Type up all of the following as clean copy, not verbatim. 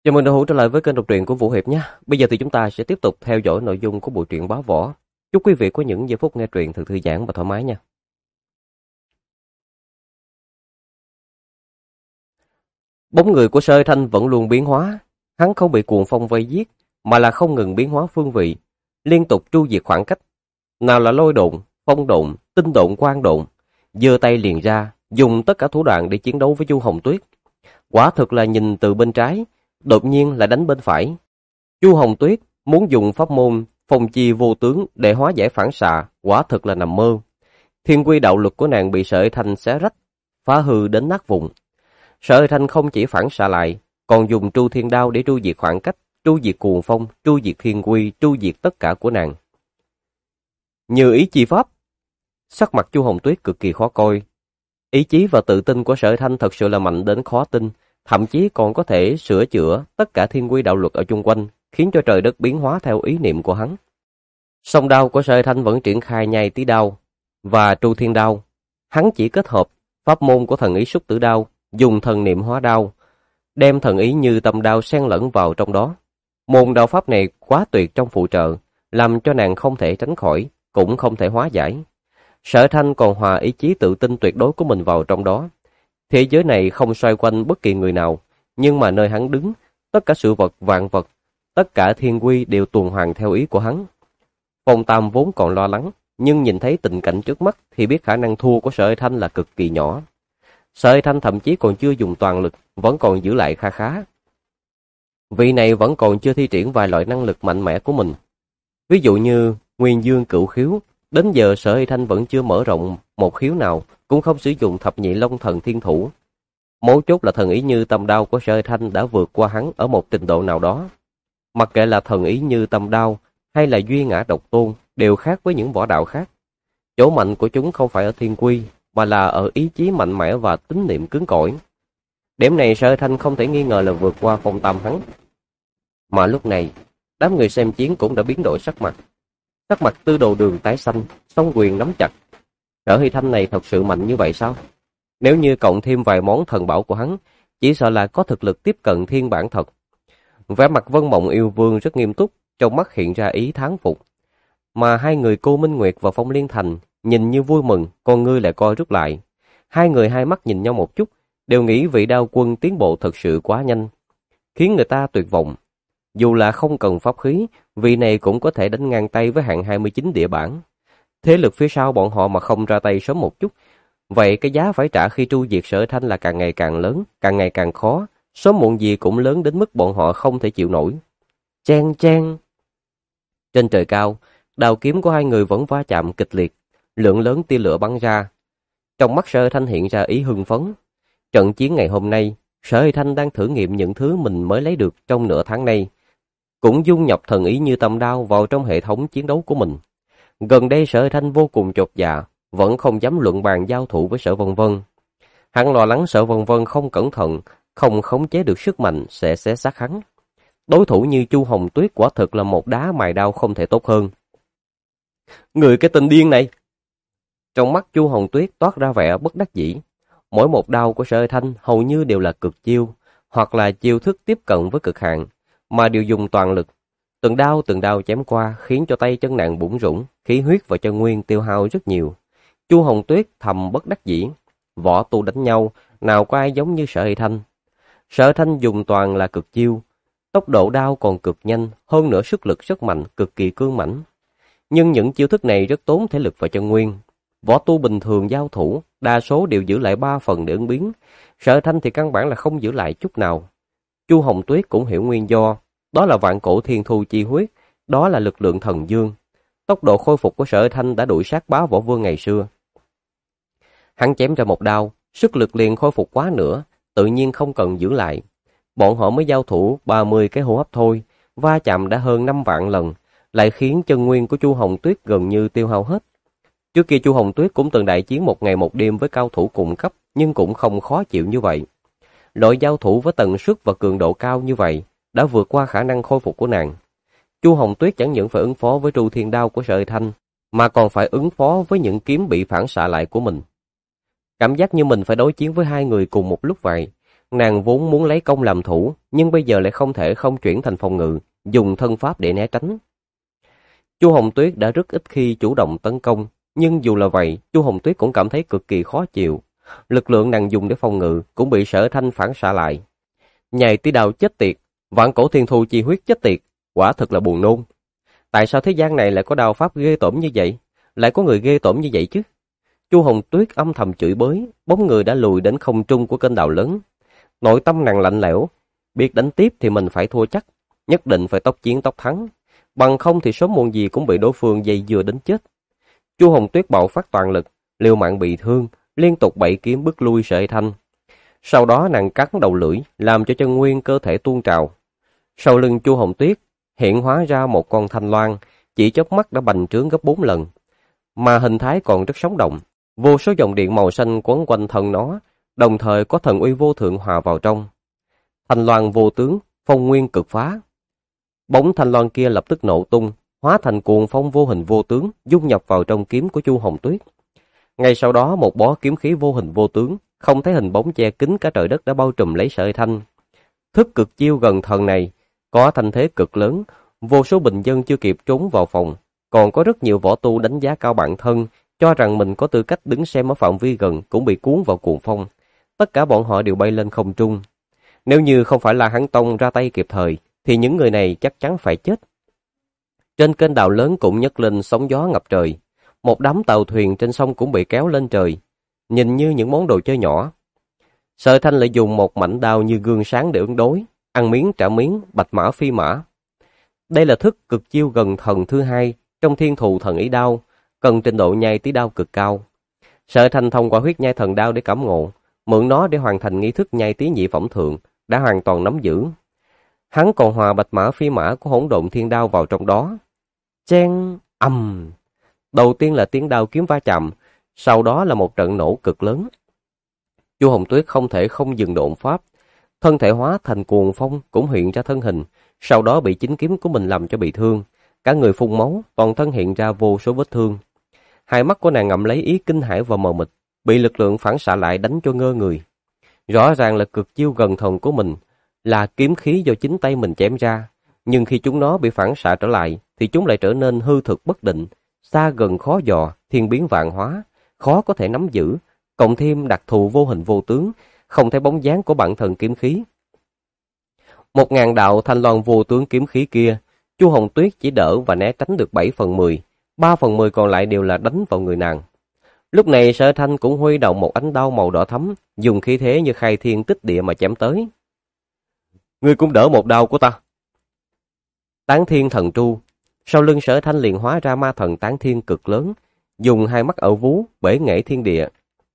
Chào mừng đồng hữu trở lại với kênh đọc truyện của Vũ Hiệp nhé. Bây giờ thì chúng ta sẽ tiếp tục theo dõi nội dung của bộ truyện Bá Võ. Chúc quý vị có những giây phút nghe truyện thật thư giãn và thoải mái nha. Bóng người của Sơ Thanh vẫn luôn biến hóa. Hắn không bị cuồng phong vây giết, mà là không ngừng biến hóa phương vị, liên tục tru diệt khoảng cách. Nào là lôi độn, phong độn, tinh độn, quang độn, giơ tay liền ra, dùng tất cả thủ đoạn để chiến đấu với Chu Hồng Tuyết. Quả thực là nhìn từ bên trái, đột nhiên lại đánh bên phải. Chu Hồng Tuyết muốn dùng pháp môn phong chi vô tướng để hóa giải phản xạ, quả thực là nằm mơ. Thiên quy đạo luật của nàng bị Sợi Thanh xé rách, phá hư đến nát vụn. Sợi Thanh không chỉ phản xạ lại, còn dùng Tru Thiên Đao để tru diệt khoảng cách, tru diệt cuồng phong, tru diệt thiên quy, tru diệt tất cả của nàng. Như ý chi pháp. Sắc mặt Chu Hồng Tuyết cực kỳ khó coi. Ý chí và tự tin của Sợi Thanh thật sự là mạnh đến khó tin, thậm chí còn có thể sửa chữa tất cả thiên quy đạo luật ở chung quanh, khiến cho trời đất biến hóa theo ý niệm của hắn. Song đao của Sợi Thanh vẫn triển khai Nhai Tí Đao và Tru Thiên Đao. Hắn chỉ kết hợp pháp môn của thần ý Xúc Tử Đao, dùng thần niệm hóa đao, đem thần ý Như Tâm Đao xen lẫn vào trong đó. Môn đạo pháp này quá tuyệt trong phụ trợ, làm cho nàng không thể tránh khỏi, cũng không thể hóa giải. Sở Thanh còn hòa ý chí tự tin tuyệt đối của mình vào trong đó. Thế giới này không xoay quanh bất kỳ người nào, nhưng mà nơi hắn đứng, tất cả sự vật, vạn vật, tất cả thiên quy đều tuần hoàn theo ý của hắn. Phong Tam vốn còn lo lắng, nhưng nhìn thấy tình cảnh trước mắt thì biết khả năng thua của Sợi Thanh là cực kỳ nhỏ. Sợi Thanh thậm chí còn chưa dùng toàn lực, vẫn còn giữ lại kha khá. Vị này vẫn còn chưa thi triển vài loại năng lực mạnh mẽ của mình. Ví dụ như Nguyên Dương Cửu Khiếu, đến giờ Sợi Thanh vẫn chưa mở rộng một khiếu nào, cũng không sử dụng Thập Nhị Long Thần Thiên Thủ. Mấu chốt là thần ý Như Tâm Đao của Sợi Thanh đã vượt qua hắn ở một trình độ nào đó. Mặc kệ là thần ý Như Tâm Đao hay là Duy Ngã Độc Tôn đều khác với những võ đạo khác. Chỗ mạnh của chúng không phải ở thiên quy, mà là ở ý chí mạnh mẽ và tín niệm cứng cỏi. Điểm này Sợi Thanh không thể nghi ngờ là vượt qua Phong Tam hắn. Mà lúc này, đám người xem chiến cũng đã biến đổi sắc mặt. Sắc mặt Tư Đồ Đường tái xanh, song quyền nắm chặt. Sở Thanh này thật sự mạnh như vậy sao? Nếu như cộng thêm vài món thần bảo của hắn, chỉ sợ là có thực lực tiếp cận thiên bản thật. Vẻ mặt Vân Mộng Yêu Vương rất nghiêm túc, trong mắt hiện ra ý thán phục. Mà hai người Cô Minh Nguyệt và Phong Liên Thành nhìn như vui mừng, con ngươi lại coi rút lại. Hai người hai mắt nhìn nhau một chút, đều nghĩ vị Đao Quân tiến bộ thật sự quá nhanh, khiến người ta tuyệt vọng. Dù là không cần pháp khí, vị này cũng có thể đánh ngang tay với hạng 29 địa bản. Thế lực phía sau bọn họ mà không ra tay sớm một chút, vậy cái giá phải trả khi tru diệt Sở Thanh là càng ngày càng lớn, càng ngày càng khó, sớm muộn gì cũng lớn đến mức bọn họ không thể chịu nổi. Chen chen. Trên trời cao, đao kiếm của hai người vẫn va chạm kịch liệt, lượng lớn tia lửa bắn ra. Trong mắt Sở Thanh hiện ra ý hưng phấn. Trận chiến ngày hôm nay, Sở Thanh đang thử nghiệm những thứ mình mới lấy được trong nửa tháng nay, cũng dung nhập thần ý Như Tâm Đao vào trong hệ thống chiến đấu của mình. Gần đây Sở Thanh vô cùng chột dạ, vẫn không dám luận bàn giao thủ với Sở Vân Vân. Hắn lo lắng Sở Vân Vân không cẩn thận, không khống chế được sức mạnh sẽ xé xác hắn. Đối thủ như Chu Hồng Tuyết quả thực là một đá mài đao không thể tốt hơn. Người cái tên điên này! Trong mắt Chu Hồng Tuyết toát ra vẻ bất đắc dĩ. Mỗi một đao của Sở Thanh hầu như đều là cực chiêu, hoặc là chiêu thức tiếp cận với cực hạn, mà đều dùng toàn lực. Từng đao chém qua khiến cho tay chân nàng bủn rủn, khí huyết và chân nguyên tiêu hao rất nhiều. Chu Hồng Tuyết thầm bất đắc dĩ. Võ tu đánh nhau, nào có ai giống như Sở Thanh. Sở Thanh dùng toàn là cực chiêu, tốc độ đao còn cực nhanh, hơn nữa sức lực rất mạnh, cực kỳ cương mãnh. Nhưng những chiêu thức này rất tốn thể lực và chân nguyên. Võ tu bình thường giao thủ, đa số đều giữ lại 3 phần để ứng biến. Sở Thanh thì căn bản là không giữ lại chút nào. Chu Hồng Tuyết cũng hiểu nguyên do, đó là vạn cổ thiên thu chi huyết, đó là lực lượng thần dương. Tốc độ khôi phục của Sở Thanh đã đuổi sát Bá Võ Vương ngày xưa. Hắn chém ra một đao, sức lực liền khôi phục quá nữa, tự nhiên không cần giữ lại. Bọn họ mới giao thủ 30 cái hô hấp thôi, va chạm đã hơn 5 vạn lần, lại khiến chân nguyên của Chu Hồng Tuyết gần như tiêu hao hết. Trước kia Chu Hồng Tuyết cũng từng đại chiến một ngày một đêm với cao thủ cùng cấp, nhưng cũng không khó chịu như vậy. Loại giao thủ với tần suất và cường độ cao như vậy đã vượt qua khả năng khôi phục của nàng. Chu Hồng Tuyết chẳng những phải ứng phó với Tru Thiên Đao của Sợi Thanh, mà còn phải ứng phó với những kiếm bị phản xạ lại của mình. Cảm giác như mình phải đối chiến với hai người cùng một lúc vậy, Nàng vốn muốn lấy công làm thủ, nhưng bây giờ lại không thể không chuyển thành phòng ngự, dùng thân pháp để né tránh. Chu Hồng Tuyết đã rất ít khi chủ động tấn công, nhưng dù là vậy, Chu Hồng Tuyết cũng cảm thấy cực kỳ khó chịu. Lực lượng nàng dùng để phòng ngự cũng bị Sở Thanh phản xạ lại. Nhài tí đao chết tiệt, vạn cổ thiên thu chi huyết chết tiệt, quả thật là buồn nôn. Tại sao thế gian này lại có đao pháp ghê tởm như vậy? Lại có người ghê tởm như vậy chứ? Chu Hồng Tuyết âm thầm chửi bới, bóng người đã lùi đến không trung của kênh đào lớn. Nội tâm nàng lạnh lẽo, biết đánh tiếp thì mình phải thua chắc, nhất định phải tốc chiến tốc thắng, bằng không thì sớm muộn gì cũng bị đối phương dây dưa đến chết. Chu Hồng Tuyết bạo phát toàn lực, liều mạng bị thương, liên tục bậy kiếm bức lui Sở Thanh. Sau đó nàng cắn đầu lưỡi, làm cho chân nguyên cơ thể tuôn trào. Sau lưng Chu Hồng Tuyết hiện hóa ra một con thanh loan, chỉ chớp mắt đã bành trướng gấp 4 lần, mà hình thái còn rất sống động. Vô số dòng điện màu xanh quấn quanh thân nó, đồng thời có thần uy vô thượng hòa vào trong. Thanh loan vô tướng, phong nguyên cực phá. Bóng thanh loan kia lập tức nổ tung, hóa thành cuồng phong vô hình vô tướng, dung nhập vào trong kiếm của Chu Hồng Tuyết. Ngay sau đó một bó kiếm khí vô hình vô tướng, không thấy hình bóng che kín cả trời đất đã bao trùm lấy Sở Thanh. Thức cực chiêu gần thần này có thanh thế cực lớn, vô số bình dân chưa kịp trốn vào phòng, còn có rất nhiều võ tu đánh giá cao bản thân, cho rằng mình có tư cách đứng xem ở phạm vi gần cũng bị cuốn vào cuồng phong. Tất cả bọn họ đều bay lên không trung. Nếu như không phải là hắn Tông ra tay kịp thời, thì những người này chắc chắn phải chết. Trên kênh đào lớn cũng nhấc lên sóng gió ngập trời. Một đám tàu thuyền trên sông cũng bị kéo lên trời, nhìn như những món đồ chơi nhỏ. Sở Thanh lại dùng một mảnh đao như gương sáng để ứng đối, ăn miếng trả miếng, bạch mã phi mã. Đây là thức cực chiêu gần thần thứ hai trong Thiên Thù Thần Ý Đao, cần trình độ nhai tí đao cực cao. Sở Thanh thông qua huyết nhai thần đao để cảm ngộ, mượn nó để hoàn thành nghi thức nhai tí nhị phẩm thượng, đã hoàn toàn nắm giữ. Hắn còn hòa bạch mã phi mã của hỗn độn thiên đao vào trong đó. Chen ầm. Đầu tiên là tiếng đao kiếm va chạm, sau đó là một trận nổ cực lớn. Chu Hồng Tuyết không thể không dừng độn pháp, thân thể hóa thành cuồng phong cũng hiện ra thân hình, sau đó bị chính kiếm của mình làm cho bị thương, cả người phun máu, toàn thân hiện ra vô số vết thương. Hai mắt của nàng ngậm lấy ý kinh hãi và mờ mịt, bị lực lượng phản xạ lại đánh cho ngơ người. Rõ ràng là cực chiêu gần thần của mình, là kiếm khí do chính tay mình chém ra, nhưng khi chúng nó bị phản xạ trở lại, thì chúng lại trở nên hư thực bất định, xa gần khó dò, thiên biến vạn hóa, khó có thể nắm giữ, cộng thêm đặc thù vô hình vô tướng, không thấy bóng dáng của bản thân kiếm khí. 1000 đạo thanh loan vô tướng kiếm khí kia, Chu Hồng Tuyết chỉ đỡ và né tránh được 7/10, 3/10 còn lại đều là đánh vào người nàng. Lúc này Sở Thanh cũng huy động một ánh đao màu đỏ thắm, dùng khí thế như khai thiên tích địa mà chém tới. Ngươi cũng đỡ một đao của ta. Tán Thiên Thần Tru, sau lưng Sở Thanh liền hóa ra ma thần Tán Thiên cực lớn, dùng hai mắt ở vú bể nghệ thiên địa.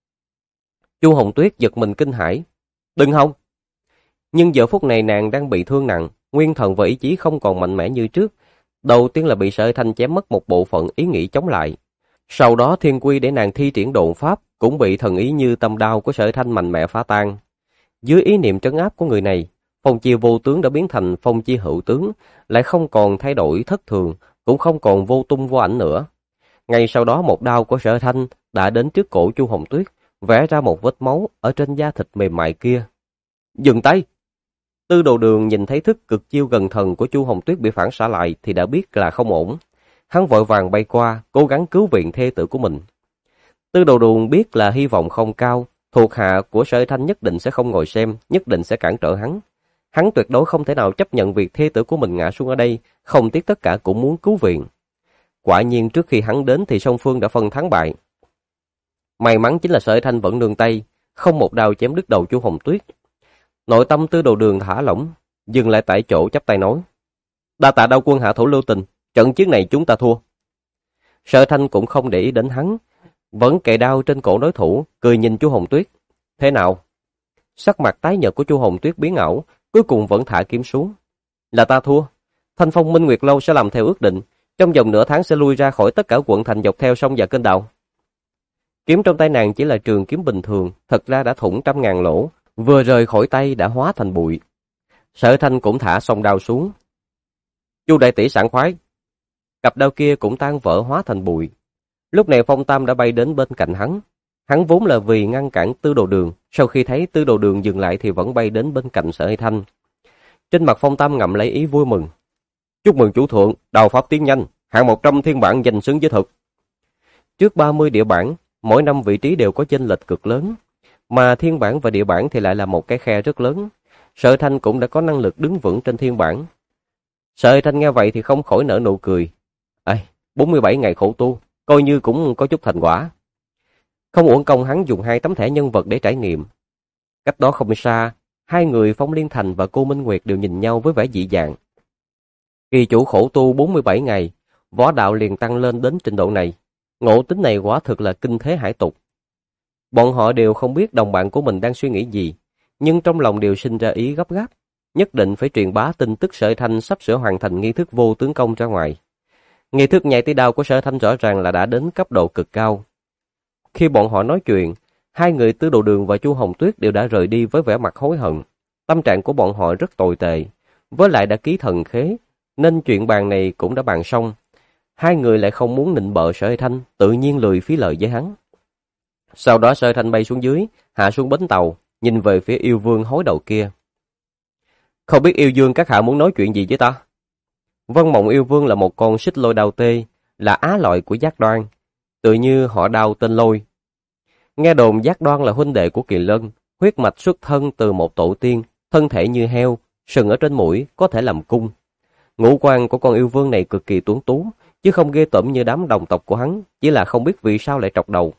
Chu Hồng Tuyết giật mình kinh hãi, đừng hòng. Nhưng giờ phút này nàng đang bị thương nặng, nguyên thần và ý chí không còn mạnh mẽ như trước. Đầu tiên là bị Sở Thanh chém mất một bộ phận ý nghĩ chống lại. Sau đó thiên quy để nàng thi triển độn pháp cũng bị thần ý như tâm đao của Sở Thanh mạnh mẽ phá tan. Dưới ý niệm trấn áp của người này, phong chi vô tướng đã biến thành phong chi hữu tướng, lại không còn thay đổi thất thường, cũng không còn vô tung vô ảnh nữa. Ngay sau đó một đao của Sở Thanh đã đến trước cổ Chu Hồng Tuyết, vẽ ra một vết máu ở trên da thịt mềm mại kia. Dừng tay! Tư Đồ Đường nhìn thấy thức cực chiêu gần thần của Chu Hồng Tuyết bị phản xạ lại thì đã biết là không ổn. Hắn vội vàng bay qua, cố gắng cứu viện thê tử của mình. Tư Đồ Đường biết là hy vọng không cao, thuộc hạ của Sở Thanh nhất định sẽ không ngồi xem, nhất định sẽ cản trở hắn. Hắn tuyệt đối không thể nào chấp nhận việc thê tử của mình ngã xuống ở đây, không tiếc tất cả cũng muốn cứu viện. Quả nhiên trước khi hắn đến thì song phương đã phân thắng bại. May mắn chính là Sở Thanh vẫn nương tay, không một đao chém đứt đầu Chu Hồng Tuyết. Nội tâm Tư Đồ Đường thả lỏng, dừng lại tại chỗ chắp tay nói: "Đa tạ Đao quân hạ thủ lưu tình, trận chiến này chúng ta thua." Sở Thanh cũng không để ý đến hắn, vẫn kề đao trên cổ đối thủ, cười nhìn Chu Hồng Tuyết. "Thế nào?" Sắc mặt tái nhợt của Chu Hồng Tuyết biến ảo, cuối cùng vẫn thả kiếm xuống. "Là ta thua. Thanh Phong Minh Nguyệt Lâu sẽ làm theo ước định, trong vòng nửa tháng sẽ lui ra khỏi tất cả quận thành dọc theo sông và kênh đào." Kiếm trong tay nàng chỉ là trường kiếm bình thường, thật ra đã thủng trăm ngàn lỗ, vừa rời khỏi tay đã hóa thành bụi. Sở Thanh cũng thả song đao xuống. "Chu đại tỷ sảng khoái." Cặp đao kia cũng tan vỡ hóa thành bụi. Lúc này Phong Tam đã bay đến bên cạnh hắn. Hắn vốn là vì ngăn cản Tư Đồ Đường, sau khi thấy Tư Đồ Đường dừng lại thì vẫn bay đến bên cạnh Sở Hy Thanh. Trên mặt Phong Tam ngậm lấy ý vui mừng. Chúc mừng chủ thượng, đào pháp tiến nhanh, hạng 100 thiên bản danh xứng với thực. Trước 30 địa bản, mỗi năm vị trí đều có chênh lệch cực lớn, mà thiên bản và địa bản thì lại là một cái khe rất lớn. Sở Hy Thanh cũng đã có năng lực đứng vững trên thiên bản. Sở Hy Thanh nghe vậy thì không khỏi nở nụ cười. 47 ngày khổ tu, coi như cũng có chút thành quả. Không uổng công hắn dùng 2 tấm thẻ nhân vật để trải nghiệm. Cách đó không xa, hai người Phong Liên Thành và cô Minh Nguyệt đều nhìn nhau với vẻ dị dạng. Kỳ chủ khổ tu 47 ngày, võ đạo liền tăng lên đến trình độ này. Ngộ tính này quả thực là kinh thế hải tục. Bọn họ đều không biết đồng bạn của mình đang suy nghĩ gì, nhưng trong lòng đều sinh ra ý gấp gáp, nhất định phải truyền bá tin tức Sở Thanh sắp sửa hoàn thành nghi thức vô tướng công ra ngoài. Nghi thức nhảy tỷ đao của Sở Thanh rõ ràng là đã đến cấp độ cực cao. Khi bọn họ nói chuyện, hai người Tư Đồ Đường và Chu Hồng Tuyết đều đã rời đi với vẻ mặt hối hận. Tâm trạng của bọn họ rất tồi tệ, với lại đã ký thần khế, nên chuyện bàn này cũng đã bàn xong. Hai người lại không muốn nịnh bợ Sở Thanh, tự nhiên lười phí lời với hắn. Sau đó Sở Thanh bay xuống dưới, hạ xuống bến tàu, nhìn về phía yêu vương hối đầu kia. Không biết yêu vương các hạ muốn nói chuyện gì với ta? Vân Mộng yêu vương là một con xích lôi đao tê, là á loại của Giác Đoan, tự như họ đao tên Lôi. Nghe đồn Giác Đoan là huynh đệ của Kỳ Lân, huyết mạch xuất thân từ một tổ tiên, thân thể như heo, sừng ở trên mũi, có thể làm cung. Ngũ quan của con yêu vương này cực kỳ tuấn tú, chứ không ghê tởm như đám đồng tộc của hắn, chỉ là không biết vì sao lại trọc đầu.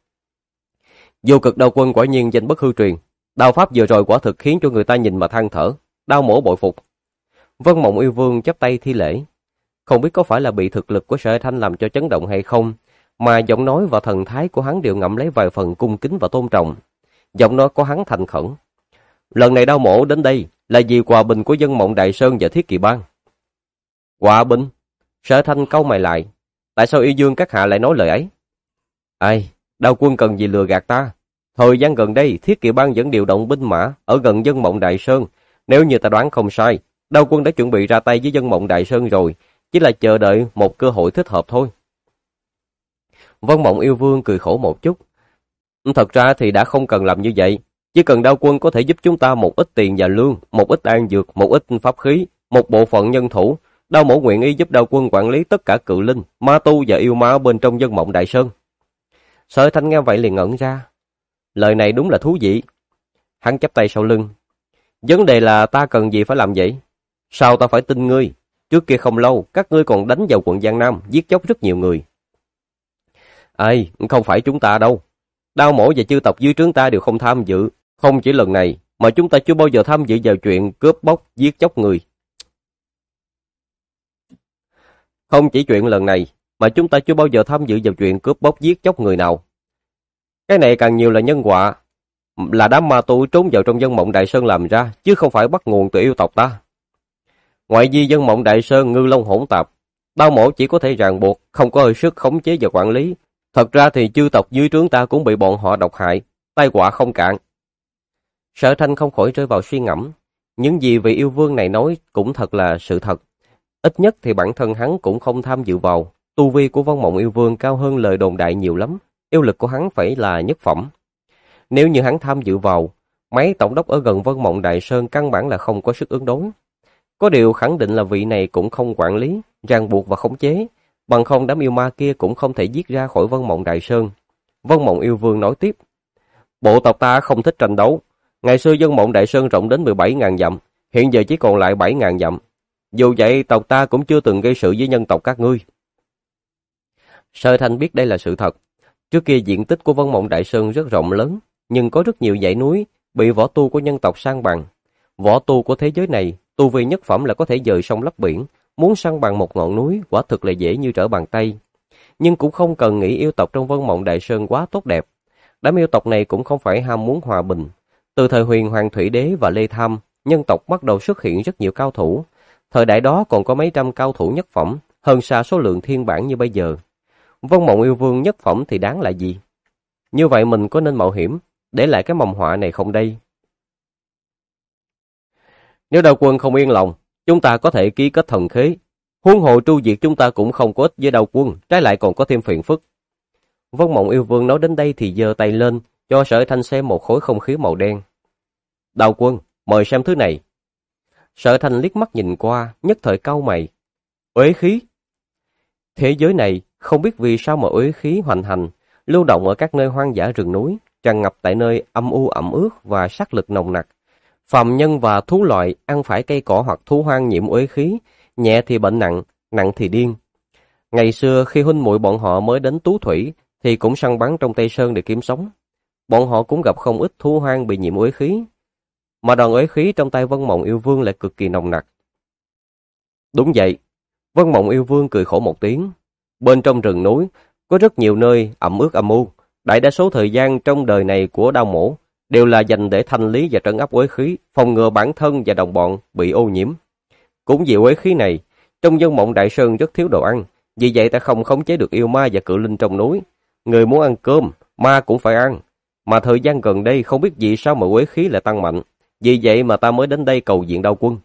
Vô cực đao quân quả nhiên danh bất hư truyền, đao pháp vừa rồi quả thực khiến cho người ta nhìn mà than thở, đao mổ bội phục. Vân Mộng yêu vương chắp tay thi lễ. Không biết có phải là bị thực lực của Sở Thanh làm cho chấn động hay không, mà giọng nói và thần thái của hắn đều ngậm lấy vài phần cung kính và tôn trọng. Giọng nói của hắn thành khẩn. Lần này đao mổ đến đây là vì hòa bình của dân Mộng Đại Sơn và Thiết Kỵ Bang. Hòa bình? Sở Thanh cau mày lại. Tại sao yêu dương các hạ lại nói lời ấy? Đao quân cần gì lừa gạt ta? Thời gian gần đây, Thiết Kỵ Bang vẫn điều động binh mã ở gần dân Mộng Đại Sơn. Nếu như ta đoán không sai, Đao quân đã chuẩn bị ra tay với dân Mộng Đại Sơn rồi, chỉ là chờ đợi một cơ hội thích hợp thôi. Vân Mộng yêu vương cười khổ một chút. Thật ra thì đã không cần làm như vậy, chỉ cần Đao quân có thể giúp chúng ta một ít tiền và lương, một ít an dược, một ít pháp khí, một bộ phận nhân thủ, Đao mổ nguyện ý giúp Đao quân quản lý tất cả cự linh, ma tu và yêu ma bên trong dân Mộng Đại Sơn. Sở Thanh nghe vậy liền ngẩn ra. Lời này đúng là thú vị. Hắn chắp tay sau lưng. Vấn đề là ta cần gì phải làm vậy? Sao ta phải tin ngươi? Trước kia không lâu, các ngươi còn đánh vào quận Giang Nam, giết chóc rất nhiều người. Không phải chúng ta đâu. Đao mổ và chư tộc dưới trướng ta đều không tham dự. Không chỉ lần này, mà chúng ta chưa bao giờ tham dự vào chuyện cướp bóc, giết chóc người. Không chỉ chuyện lần này, mà chúng ta chưa bao giờ tham dự vào chuyện cướp bóc, giết chóc người nào. Cái này càng nhiều là nhân quả, là đám ma tu trốn vào trong dân Mộng Đại Sơn làm ra, chứ không phải bắt nguồn từ yêu tộc ta. Ngoại vi dân Mộng Đại Sơn ngư long hỗn tạp, Đao mổ chỉ có thể ràng buộc, không có hơi sức khống chế và quản lý. Thật ra thì chư tộc dưới trướng ta cũng bị bọn họ độc hại, tai họa không cạn. Sở Thanh không khỏi rơi vào suy ngẫm, những gì vị yêu vương này nói cũng thật là sự thật. Ít nhất thì bản thân hắn cũng không tham dự vào, tu vi của Vân Mộng yêu vương cao hơn lời đồn đại nhiều lắm, yêu lực của hắn phải là nhất phẩm. Nếu như hắn tham dự vào, mấy tổng đốc ở gần Vân Mộng Đại Sơn căn bản là không có sức ứng đối. Có điều khẳng định là vị này cũng không quản lý, ràng buộc và khống chế, bằng không đám yêu ma kia cũng không thể giết ra khỏi Vân Mộng Đại Sơn. Vân Mộng yêu vương nói tiếp, bộ tộc ta không thích tranh đấu. Ngày xưa Vân Mộng Đại Sơn rộng đến 17.000 dặm, hiện giờ chỉ còn lại 7.000 dặm. Dù vậy tộc ta cũng chưa từng gây sự với nhân tộc các ngươi. Sở Thanh biết đây là sự thật. Trước kia diện tích của Vân Mộng Đại Sơn rất rộng lớn, nhưng có rất nhiều dãy núi bị võ tu của nhân tộc san bằng. Võ tu của thế giới này, tu vi nhất phẩm là có thể dời sông lấp biển, muốn san bằng một ngọn núi quả thực là dễ như trở bàn tay. Nhưng cũng không cần nghĩ yêu tộc trong Vân Mộng Đại Sơn quá tốt đẹp. Đám yêu tộc này cũng không phải ham muốn hòa bình. Từ thời Huyền Hoàng Thủy Đế và Lê Tham, nhân tộc bắt đầu xuất hiện rất nhiều cao thủ. Thời đại đó còn có mấy trăm cao thủ nhất phẩm, hơn xa số lượng thiên bản như bây giờ. Vân Mộng yêu vương nhất phẩm thì đáng là gì? Như vậy mình có nên mạo hiểm, để lại cái mầm họa này không đây? Nếu Đao quân không yên lòng, chúng ta có thể ký kết thần khế. Huống hồ tru diệt chúng ta cũng không có ích với Đao quân, trái lại còn có thêm phiền phức. Vân Mộng Yêu Vương nói đến đây thì giơ tay lên, cho Sở Thanh xem một khối không khí màu đen. Đạo quân, mời xem thứ này. Sở Thanh liếc mắt nhìn qua, nhất thời cau mày. Uế khí. Thế giới này không biết vì sao mà uế khí hoành hành, lưu động ở các nơi hoang dã rừng núi, tràn ngập tại nơi âm u ẩm ướt và sát lực nồng nặc. Phàm nhân và thú loại ăn phải cây cỏ hoặc thú hoang nhiễm uế khí, nhẹ thì bệnh nặng, nặng thì điên. Ngày xưa khi huynh muội bọn họ mới đến Tú Thủy thì cũng săn bắn trong Tây Sơn để kiếm sống. Bọn họ cũng gặp không ít thú hoang bị nhiễm uế khí, mà đòn uế khí trong tay Vân Mộng Yêu Vương lại cực kỳ nồng nặc. Đúng vậy, Vân Mộng Yêu Vương cười khổ một tiếng. Bên trong rừng núi có rất nhiều nơi ẩm ướt âm u. Đại đa số thời gian trong đời này của Đao Mổ đều là dành để thanh lý và trấn áp uế khí, phòng ngừa bản thân và đồng bọn bị ô nhiễm. Cũng vì uế khí này, trong Vân Mộng Đại Sơn rất thiếu đồ ăn, vì vậy ta không khống chế được yêu ma và cự linh trong núi. Người muốn ăn cơm, ma cũng phải ăn. Mà thời gian gần đây không biết vì sao mà uế khí lại tăng mạnh, vì vậy mà ta mới đến đây cầu viện Đao quân.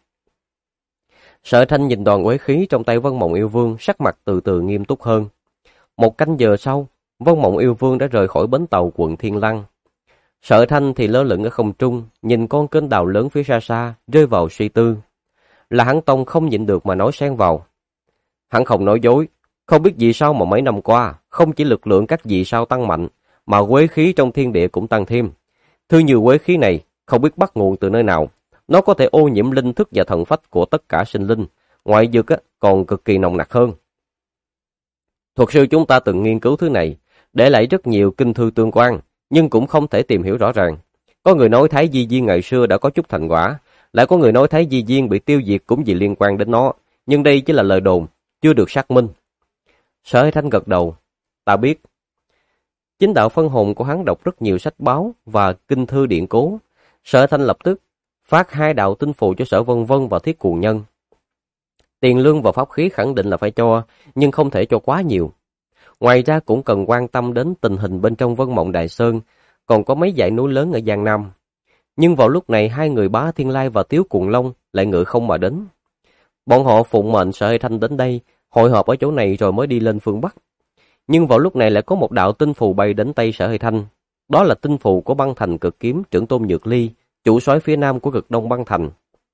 Sở Thanh nhìn đoàn uế khí trong tay Vân Mộng Yêu Vương, sắc mặt từ từ nghiêm túc hơn. Một canh giờ sau, Vân Mộng Yêu Vương đã rời khỏi bến tàu quận Thiên Lăng. Sở Thanh thì lơ lửng ở không trung, nhìn con kênh đào lớn phía xa xa, rơi vào suy tư. Là Hán Tông không nhịn được mà nói xen vào. Hắn không nói dối, không biết vì sao mà mấy năm qua, không chỉ lực lượng các vì sao tăng mạnh, mà uế khí trong thiên địa cũng tăng thêm. Thứ như uế khí này, không biết bắt nguồn từ nơi nào. Nó có thể ô nhiễm linh thức và thần phách của tất cả sinh linh, ngoại dược còn cực kỳ nồng nặc hơn. Thuật sư chúng ta từng nghiên cứu thứ này, để lại rất nhiều kinh thư tương quan, nhưng cũng không thể tìm hiểu rõ ràng. Có người nói Thái Di Viên ngày xưa đã có chút thành quả, lại có người nói Thái Di Viên bị tiêu diệt cũng vì liên quan đến nó, nhưng đây chỉ là lời đồn, chưa được xác minh. Sở Thanh gật đầu, ta biết. Chính đạo phân hồn của hắn đọc rất nhiều sách báo và kinh thư điển cố. Sở Thanh lập tức phát 2 đạo tinh phù cho Sở Vân Vân và Thiết Cuồng Nhân. Tiền lương và pháp khí khẳng định là phải cho, nhưng không thể cho quá nhiều. Ngoài ra cũng cần quan tâm đến tình hình bên trong Vân Mộng Đại Sơn, còn có mấy dãy núi lớn ở Giang Nam. Nhưng vào lúc này 2 người Bá Thiên Lai và Tiếu Cuồng Long lại ngự không mà đến. Bọn họ phụng mệnh Sở Thanh đến đây, hội họp ở chỗ này rồi mới đi lên phương Bắc. Nhưng vào lúc này lại có một đạo tinh phù bay đến tay Sở Thanh. Đó là tinh phù của băng thành cực kiếm trưởng tôn Nhược Ly, chủ soái phía nam của Cực Đông băng thành.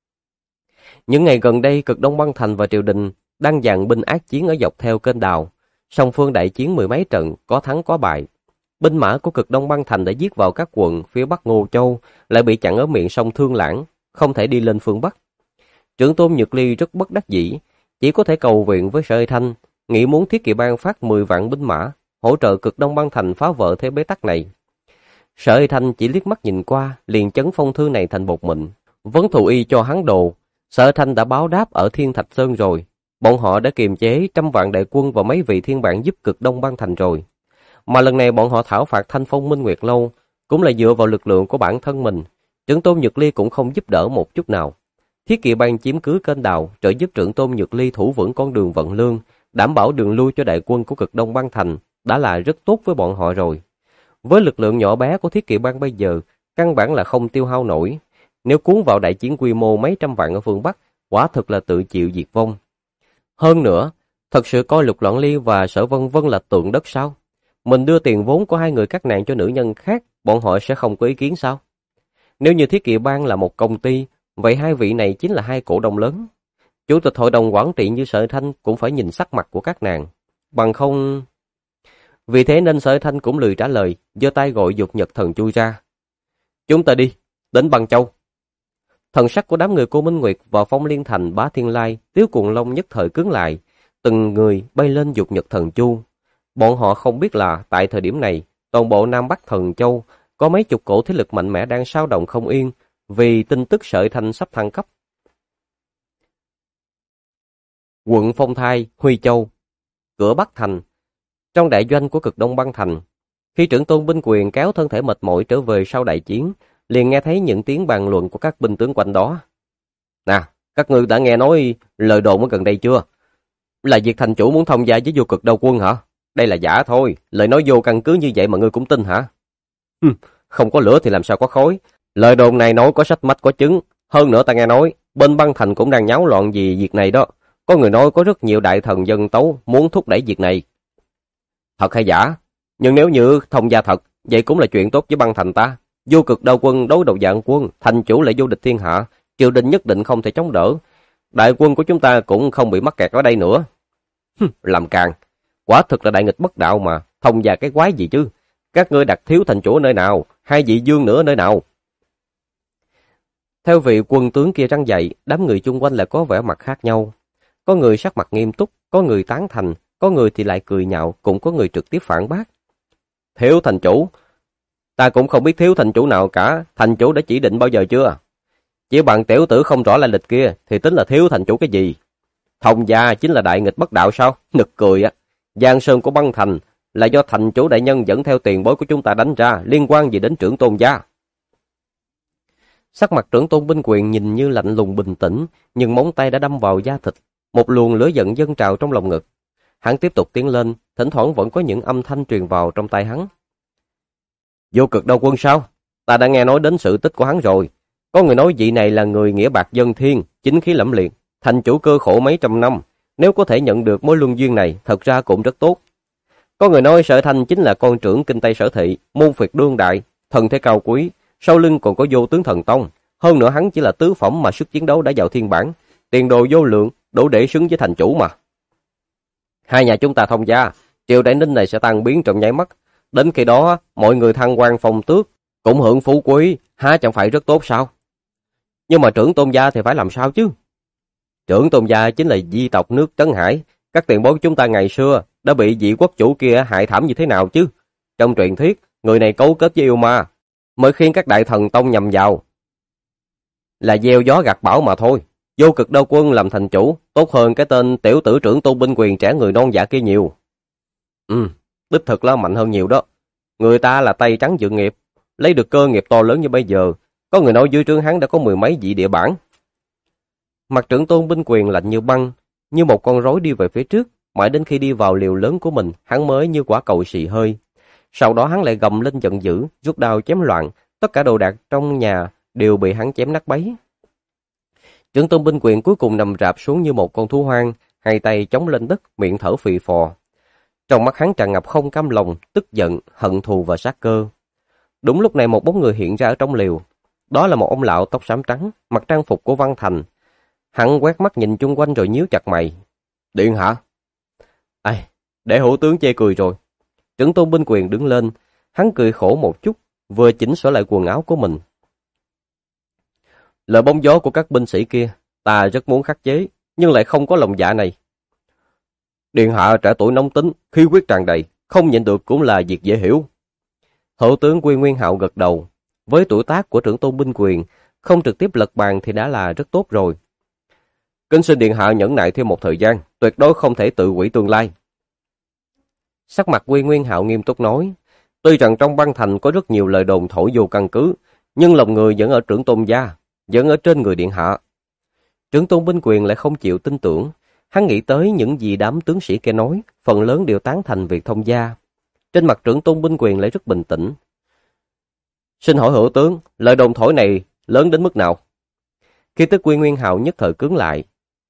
Những ngày gần đây, Cực Đông băng thành và triều đình đang dàn binh ác chiến ở dọc theo kênh đào. Song phương đại chiến 10 mấy trận, có thắng có bại. Binh mã của Cực Đông băng thành đã giết vào các quận phía bắc Ngô Châu, lại bị chặn ở miệng sông Thương Lãng, không thể đi lên phương Bắc. Trưởng tôn Nhược Ly rất bất đắc dĩ, chỉ có thể cầu viện với Sở Thanh, nghĩ muốn Thiết Kỵ Bang phát 10 vạn binh mã, hỗ trợ Cực Đông băng thành phá vỡ thế bế tắc này. Sở Thanh chỉ liếc mắt nhìn qua, liền chấn phong thư này thành bột mịn. Vấn Thù Y cho hắn đồ, Sở Thanh đã báo đáp ở Thiên Thạch Sơn rồi. Bọn họ đã kiềm chế 100 vạn đại quân và mấy vị thiên bản giúp Cực Đông băng thành rồi. Mà lần này bọn họ thảo phạt Thanh Phong Minh Nguyệt Lâu, cũng là dựa vào lực lượng của bản thân mình. Trưởng tôn Nhược Ly cũng không giúp đỡ một chút nào. Thiết Kỵ Bang chiếm cứ kênh đào, trợ giúp trưởng tôn Nhược Ly thủ vững con đường vận lương, đảm bảo đường lui cho đại quân của Cực Đông băng thành, đã là rất tốt với bọn họ rồi. Với lực lượng nhỏ bé của Thiết Kỵ Bang bây giờ, căn bản là không tiêu hao nổi. Nếu cuốn vào đại chiến quy mô mấy trăm vạn ở phương Bắc, quả thực là tự chịu diệt vong. Hơn nữa, thật sự coi Lục Loạn Ly và Sở Vân Vân là tượng đất sao? Mình đưa tiền vốn của 2 người các nàng cho nữ nhân khác, bọn họ sẽ không có ý kiến sao? Nếu như Thiết Kỵ Bang là một công ty, vậy 2 vị này chính là 2 cổ đông lớn. Chủ tịch hội đồng quản trị như Sở Thanh cũng phải nhìn sắc mặt của các nàng. Bằng không... Vì thế nên Sở Thanh cũng lười trả lời, giơ tay gọi Dục Nhật Thần chui ra. Chúng ta đi, đến Băng Châu. Thần sắc của đám người cô Minh Nguyệt và Phong Liên Thành, Bá Thiên Lai, Tiếu Cuồng Long nhất thời cứng lại, từng người bay lên Dục Nhật Thần Chu. Bọn họ không biết là tại thời điểm này, toàn bộ Nam Bắc Thần Châu có mấy chục cổ thế lực mạnh mẽ đang sao động không yên vì tin tức Sở Thanh sắp thăng cấp. Quận Phong Thai, Huy Châu, cửa Bắc Thành. Trong đại doanh của Cực Đông băng thành, khi trưởng tôn binh quyền kéo thân thể mệt mỏi trở về sau đại chiến, liền nghe thấy những tiếng bàn luận của các binh tướng quanh đó. Nè, các ngươi đã nghe nói lời đồn ở gần đây chưa? Là việc thành chủ muốn thông gia với vô Cực Đao quân hả? Đây là giả thôi, lời nói vô căn cứ như vậy mà ngươi cũng tin hả? Không có lửa thì làm sao có khói. Lời đồn này nói có sách mách có chứng. Hơn nữa ta nghe nói, bên băng thành cũng đang nháo loạn vì việc này đó. Có người nói có rất nhiều đại thần dân tấu muốn thúc đẩy việc này. Thật hay giả? Nhưng nếu như thông gia thật, vậy cũng là chuyện tốt với băng thành ta. Vô cực đao quân đối đầu dạng quân, thành chủ lại vô địch thiên hạ, triều đình nhất định không thể chống đỡ. Đại quân của chúng ta cũng không bị mắc kẹt ở đây nữa. Làm càng, quả thực là đại nghịch bất đạo mà, thông gia cái quái gì chứ? Các ngươi đặt thiếu thành chủ ở nơi nào, hai vị dương nữa ở nơi nào? Theo vị quân tướng kia răng dậy, đám người chung quanh lại có vẻ mặt khác nhau. Có người sắc mặt nghiêm túc, có người tán thành, có người thì lại cười nhạo, cũng có người trực tiếp phản bác. Thiếu thành chủ? Ta cũng không biết thiếu thành chủ nào cả, thành chủ đã chỉ định bao giờ chưa? Chỉ bằng tiểu tử không rõ lai lịch kia thì tính là thiếu thành chủ cái gì? Thông gia chính là đại nghịch bất đạo sao? Nực cười á. Giang sơn của băng thành là do thành chủ đại nhân dẫn theo tiền bối của chúng ta đánh ra, liên quan gì đến trưởng tôn gia? Sắc mặt trưởng tôn Binh Quyền nhìn như lạnh lùng bình tĩnh, nhưng móng tay đã đâm vào da thịt, một luồng lửa giận dâng trào trong lòng ngực. Hắn tiếp tục tiến lên, thỉnh thoảng vẫn có những âm thanh truyền vào trong tai hắn. Vô cực đao quân sao? Ta đã nghe nói đến sự tích của hắn rồi. Có người nói vị này là người nghĩa bạc dân thiên, chính khí lẫm liệt, thành chủ cơ khổ mấy trăm năm. Nếu có thể nhận được mối luân duyên này, thật ra cũng rất tốt. Có người nói Sở Thanh chính là con trưởng kinh Tây Sở Thị, môn phiệt đương đại, thần thế cao quý, sau lưng còn có vô tướng thần tông. Hơn nữa hắn chỉ là tứ phẩm mà sức chiến đấu đã vào thiên bản, tiền đồ vô lượng, đủ để xứng với thành chủ mà. Hai nhà chúng ta thông gia, triều đại ninh này sẽ tan biến trong nháy mắt. Đến khi đó, mọi người thăng quan phong tước, cũng hưởng phú quý, há chẳng phải rất tốt sao? Nhưng mà trưởng tôn gia thì phải làm sao chứ? Trưởng tôn gia chính là di tộc nước Trấn Hải, các tiền bối chúng ta ngày xưa đã bị vị quốc chủ kia hại thảm như thế nào chứ? Trong truyền thuyết, người này cấu kết với yêu ma, mới khiến các đại thần tông nhầm vào. Là gieo gió gặt bão mà thôi. Vô cực đao quân làm thành chủ, tốt hơn cái tên tiểu tử trưởng tôn Binh Quyền trẻ người non dạ kia nhiều. Đích thực là mạnh hơn nhiều đó. Người ta là tay trắng dự nghiệp, lấy được cơ nghiệp to lớn như bây giờ. Có người nói dưới trướng hắn đã có mười mấy vị địa bản. Mặt trưởng tôn Binh Quyền lạnh như băng, như một con rối đi về phía trước, mãi đến khi đi vào liều lớn của mình, hắn mới như quả cầu xì hơi. Sau đó hắn lại gầm lên giận dữ, rút đao chém loạn, tất cả đồ đạc trong nhà đều bị hắn chém nát bấy. Trưởng tôn Binh Quyền cuối cùng nằm rạp xuống như một con thú hoang, hai tay chống lên đất, miệng thở phì phò. Trong mắt hắn tràn ngập không cam lòng, tức giận, hận thù và sát cơ. Đúng lúc này một bóng người hiện ra ở trong liều. Đó là một ông lão tóc xám trắng, mặc trang phục của Văn Thành. Hắn quét mắt nhìn chung quanh rồi nhíu chặt mày. Điện hạ? Ai, để hữu tướng chê cười rồi. Trưởng tôn Binh Quyền đứng lên, hắn cười khổ một chút, vừa chỉnh sửa lại quần áo của mình. Lời bóng gió của các binh sĩ kia, ta rất muốn khắc chế, nhưng lại không có lòng dạ này. Điện hạ trẻ tuổi nóng tính, khí huyết tràn đầy, không nhịn được cũng là việc dễ hiểu. Hữu tướng Quy Nguyên Hạo gật đầu. Với tuổi tác của trưởng tôn Binh Quyền, không trực tiếp lật bàn thì đã là rất tốt rồi. Kính xin điện hạ nhẫn nại thêm một thời gian, tuyệt đối không thể tự hủy tương lai. Sắc mặt Quy Nguyên Hạo nghiêm túc nói, tuy rằng trong băng thành có rất nhiều lời đồn thổi vô căn cứ, nhưng lòng người vẫn ở trưởng tôn gia, vẫn ở trên người điện hạ. Trưởng tôn Binh Quyền lại không chịu tin tưởng, hắn nghĩ tới những gì đám tướng sĩ kia nói, phần lớn đều tán thành việc thông gia. Trên mặt trưởng tôn Binh Quyền lại rất bình tĩnh. Xin hỏi hữu tướng, lời đồn thổi này lớn đến mức nào? Khi tức Quy Nguyên Hạo nhất thời cứng lại.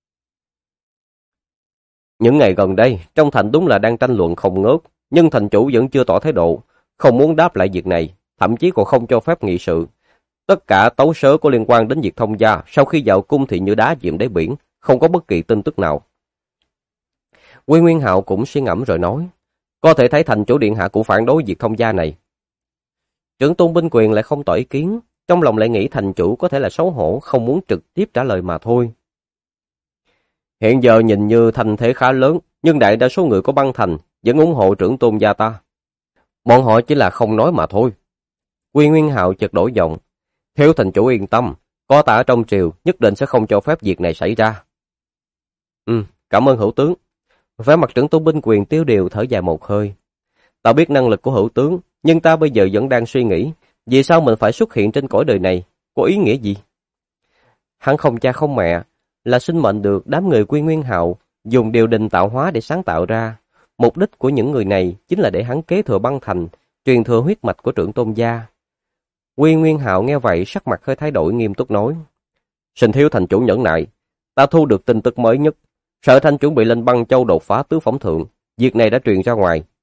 Những ngày gần đây, trong thành đúng là đang tranh luận không ngớt, nhưng thành chủ vẫn chưa tỏ thái độ, không muốn đáp lại việc này, thậm chí còn không cho phép nghị sự. Tất cả tấu sớ có liên quan đến việc thông gia, sau khi vào cung thì như đá chìm đáy biển, không có bất kỳ tin tức nào. Quy Nguyên Hạo cũng suy ngẫm rồi nói, có thể thấy thành chủ điện hạ cũng phản đối việc thông gia này. Trưởng tôn Binh Quyền lại không tỏ ý kiến, trong lòng lại nghĩ thành chủ có thể là xấu hổ, không muốn trực tiếp trả lời mà thôi. Hiện giờ nhìn như thành thế khá lớn, nhưng đại đa số người của băng thành vẫn ủng hộ trưởng tôn gia ta. Bọn họ chỉ là không nói mà thôi. Quy Nguyên Hạo chợt đổi giọng, thiếu thành chủ yên tâm, có ta ở trong triều nhất định sẽ không cho phép việc này xảy ra. Cảm ơn hữu tướng. Vẻ mặt trưởng tôn Binh Quyền tiêu điều thở dài một hơi. Ta biết năng lực của hữu tướng, nhưng ta bây giờ vẫn đang suy nghĩ, vì sao mình phải xuất hiện trên cõi đời này, có ý nghĩa gì? Hắn không cha không mẹ, là sinh mệnh được đám người Quy Nguyên Hạo dùng điều đình tạo hóa để sáng tạo ra. Mục đích của những người này chính là để hắn kế thừa băng thành, truyền thừa huyết mạch của trưởng tôn gia. Quy Nguyên Hạo nghe vậy sắc mặt hơi thay đổi, nghiêm túc nói, xin thiếu thành chủ nhẫn nại, ta thu được tin tức mới nhất. Sở Thanh chuẩn bị lên Băng Châu đột phá tứ phẩm thượng, việc này đã truyền ra ngoài,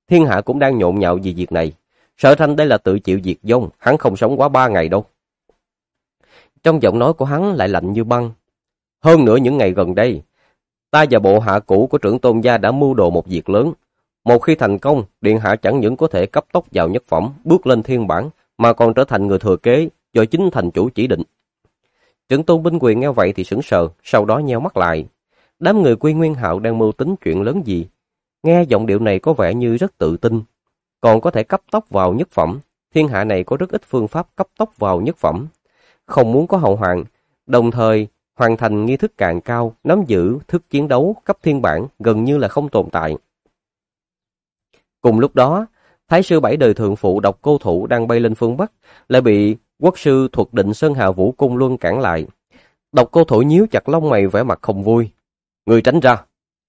thiên hạ cũng đang nhộn nhạo vì việc này. Sở Thanh đây là tự chịu diệt vong, hắn không sống quá 3 ngày đâu. Trong giọng nói của hắn lại lạnh như băng. Hơn nữa những ngày gần đây, ta và bộ hạ cũ của trưởng tôn gia đã mưu đồ một việc lớn. Một khi thành công, điện hạ chẳng những có thể cấp tốc vào nhất phẩm, bước lên thiên bản, mà còn trở thành người thừa kế do chính thành chủ chỉ định. Trưởng tôn Binh Quyền nghe vậy thì sững sờ, sau đó nheo mắt lại. Đám người Quy Nguyên Hạo đang mưu tính chuyện lớn gì? Nghe giọng điệu này có vẻ như rất tự tin. Còn có thể cấp tốc vào nhất phẩm, thiên hạ này có rất ít phương pháp cấp tốc vào nhất phẩm. Không muốn có hậu hoạn, đồng thời hoàn thành nghi thức càng cao, nắm giữ thức chiến đấu cấp thiên bản gần như là không tồn tại. Cùng lúc đó, Thái sư 7 đời thượng phụ Độc Cô Thủ đang bay lên phương Bắc, lại bị quốc sư Thuật Định Sơn Hà Vũ Cung Luân cản lại. Độc Cô Thủ nhíu chặt lông mày vẻ mặt không vui. Người tránh ra.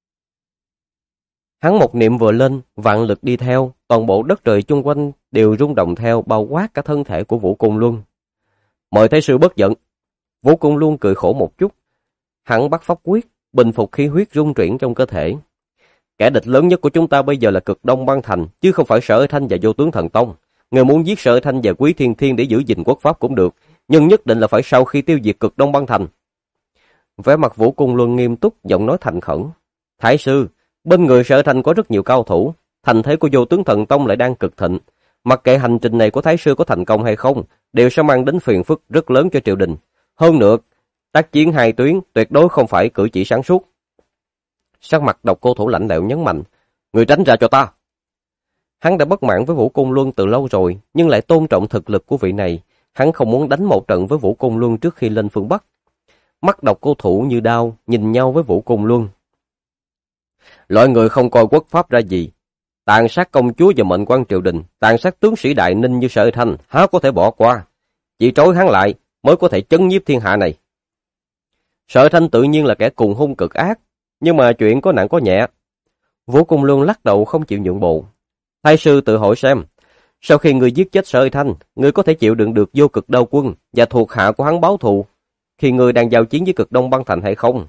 Hắn một niệm vừa lên, vạn lực đi theo, toàn bộ đất trời chung quanh đều rung động theo, bao quát cả thân thể của Vũ Cung Luân. Mời Thái sư bất giận. Vũ Cung Luân cười khổ một chút. Hắn bắt pháp quyết, bình phục khí huyết rung chuyển trong cơ thể. Kẻ địch lớn nhất của chúng ta bây giờ là Cực Đông Băng Thành, chứ không phải Sở Thanh và Vô Tướng Thần Tông. Người muốn giết Sở Thanh và Quý Thiên Thiên để giữ gìn quốc pháp cũng được, nhưng nhất định là phải sau khi tiêu diệt Cực Đông Băng Thành. Vẻ mặt Vũ Cung Luân nghiêm túc, giọng nói thành khẩn. Thái sư, bên người Sở Thanh có rất nhiều cao thủ, thành thế của Vô Tướng Thần Tông lại đang cực thịnh. Mặc kệ hành trình này của Thái sư có thành công hay không, đều sẽ mang đến phiền phức rất lớn cho triều đình. Hơn nữa, tác chiến hai tuyến tuyệt đối không phải cử chỉ sáng suốt. Sắc mặt Độc Cô Thủ lạnh lẽo nhấn mạnh, người tránh ra cho ta. Hắn đã bất mãn với Vũ Cung Luân từ lâu rồi, nhưng lại tôn trọng thực lực của vị này. Hắn không muốn đánh một trận với Vũ Cung Luân trước khi lên phương Bắc. Mắt Độc Cô Thủ như đao, nhìn nhau với Vũ Cung Luân. Loại người không coi quốc pháp ra gì, tàn sát công chúa và mệnh quan triều đình, tàn sát tướng sĩ đại ninh như Sở Thanh, há có thể bỏ qua. Chỉ trói hắn lại mới có thể chấn nhiếp thiên hạ này. Sở Thanh tự nhiên là kẻ cùng hung cực ác, nhưng mà chuyện có nặng có nhẹ. Vũ Cung Luân lắc đầu không chịu nhượng bộ. Thái sư tự hỏi xem, sau khi người giết chết Sở Thanh, người có thể chịu đựng được Vô Cực Đao Quân và thuộc hạ của hắn báo thù khi người đang giao chiến với Cực Đông Băng Thành hay không?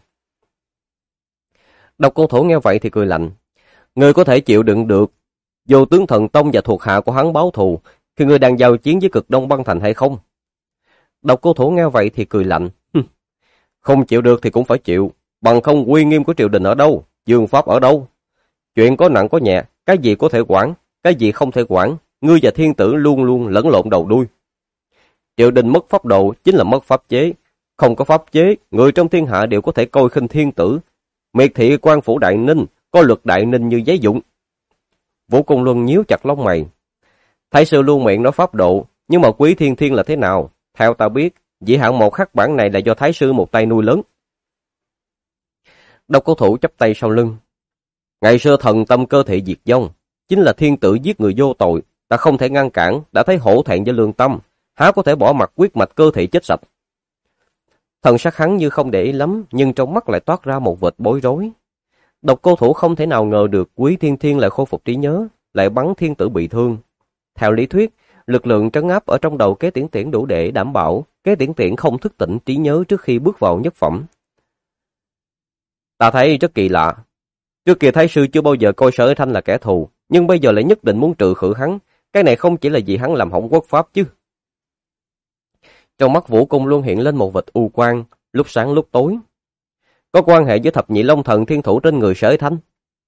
Độc Cô Thủ nghe vậy thì cười lạnh. Người có thể chịu đựng được Vô Tướng Thần Tông và thuộc hạ của hắn báo thù khi người đang giao chiến với Cực Đông Băng Thành hay không? Độc Cô Thủ nghe vậy thì cười lạnh. Không chịu được thì cũng phải chịu, bằng không uy nghiêm của triều đình ở đâu, dương pháp ở đâu? Chuyện có nặng có nhẹ, cái gì có thể quản, cái gì không thể quản, ngươi và thiên tử luôn luôn lẫn lộn đầu đuôi. Triều đình mất pháp độ chính là mất pháp chế, không có pháp chế, người trong thiên hạ đều có thể coi khinh thiên tử. Miệt thị quan phủ Đại Ninh, có luật Đại Ninh như giấy dụng. Vũ Cung Luân nhíu chặt lông mày. Thái sư luôn miệng nói pháp độ, nhưng mà Quý Thiên Thiên là thế nào? Theo ta biết, vị hạng một khắc bản này là do Thái sư một tay nuôi lớn. Độc Cô Thủ chắp tay sau lưng. Ngày xưa thần tâm cơ thị diệt vong, chính là thiên tử giết người vô tội, ta không thể ngăn cản, đã thấy hổ thẹn với lương tâm, há có thể bỏ mặt quyết mạch cơ thị chết sạch. Thần sắc hắn như không để ý lắm, nhưng trong mắt lại toát ra một vệt bối rối. Độc Cô Thủ không thể nào ngờ được Quý Thiên Thiên lại khôi phục trí nhớ, lại bắn thiên tử bị thương. Theo lý thuyết, lực lượng trấn áp ở trong đầu Kế Tiễn Tiễn đủ để đảm bảo Kế Tiễn Tiễn không thức tỉnh trí nhớ trước khi bước vào nhất phẩm. Ta thấy rất kỳ lạ. Trước kia Thái sư chưa bao giờ coi Sở Thanh là kẻ thù, nhưng bây giờ lại nhất định muốn trừ khử hắn. Cái này không chỉ là vì hắn làm hỏng quốc pháp chứ. Trong mắt Vũ Cung luôn hiện lên một vệt u quang, lúc sáng lúc tối. Có quan hệ với thập nhị long thần thiên thủ trên người Sở Thanh.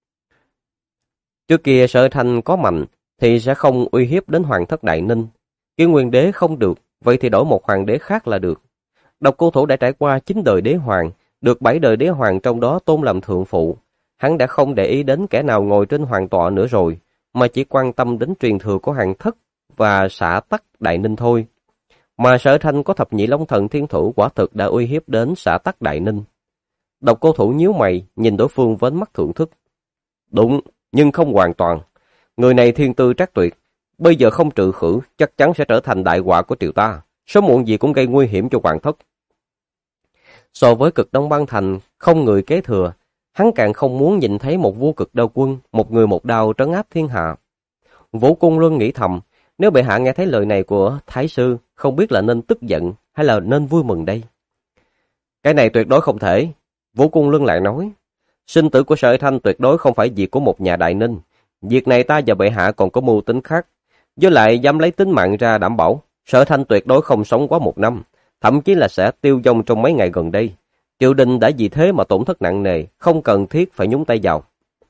Trước kia Sở Thanh có mạnh thì sẽ không uy hiếp đến hoàng thất Đại Ninh. Kiến Nguyên đế không được, vậy thì đổi một hoàng đế khác là được. Độc Cô Thủ đã trải qua 9 đời đế hoàng, được 7 đời đế hoàng trong đó tôn làm thượng phụ. Hắn đã không để ý đến kẻ nào ngồi trên hoàng tọa nữa rồi, mà chỉ quan tâm đến truyền thừa của hoàng thất và xã tắc Đại Ninh thôi. Mà Sở Thanh có thập nhị long thần thiên thủ quả thực đã uy hiếp đến xã tắc Đại Ninh. Độc Cô Thủ nhíu mày, nhìn đối phương với ánh mắt thưởng thức. Đúng, nhưng không hoàn toàn. Người này thiên tư trắc tuyệt, bây giờ không trừ khử, chắc chắn sẽ trở thành đại họa của triều ta, sớm muộn gì cũng gây nguy hiểm cho hoàng thất. So với Cực Đông Băng Thành, không người kế thừa, hắn càng không muốn nhìn thấy một vua Cực Đao Quân, một người một đao trấn áp thiên hạ. Vũ Cung Luân nghĩ thầm, nếu bệ hạ nghe thấy lời này của Thái sư, không biết là nên tức giận hay là nên vui mừng đây. Cái này tuyệt đối không thể. Vũ Cung Luân lại nói, sinh tử của Sở Thanh tuyệt đối không phải việc của một nhà Đại Ninh. Việc này ta và bệ hạ còn có mưu tính khác, với lại dám lấy tính mạng ra đảm bảo, Sở Thanh tuyệt đối không sống quá 1 năm, thậm chí là sẽ tiêu vong trong mấy ngày gần đây. Triều đình đã vì thế mà tổn thất nặng nề, không cần thiết phải nhúng tay vào.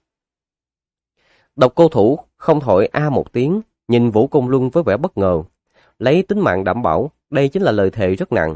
Độc Cô Thủ không thổi a một tiếng, nhìn Vũ Công Luân với vẻ bất ngờ. Lấy tính mạng đảm bảo, đây chính là lời thề rất nặng.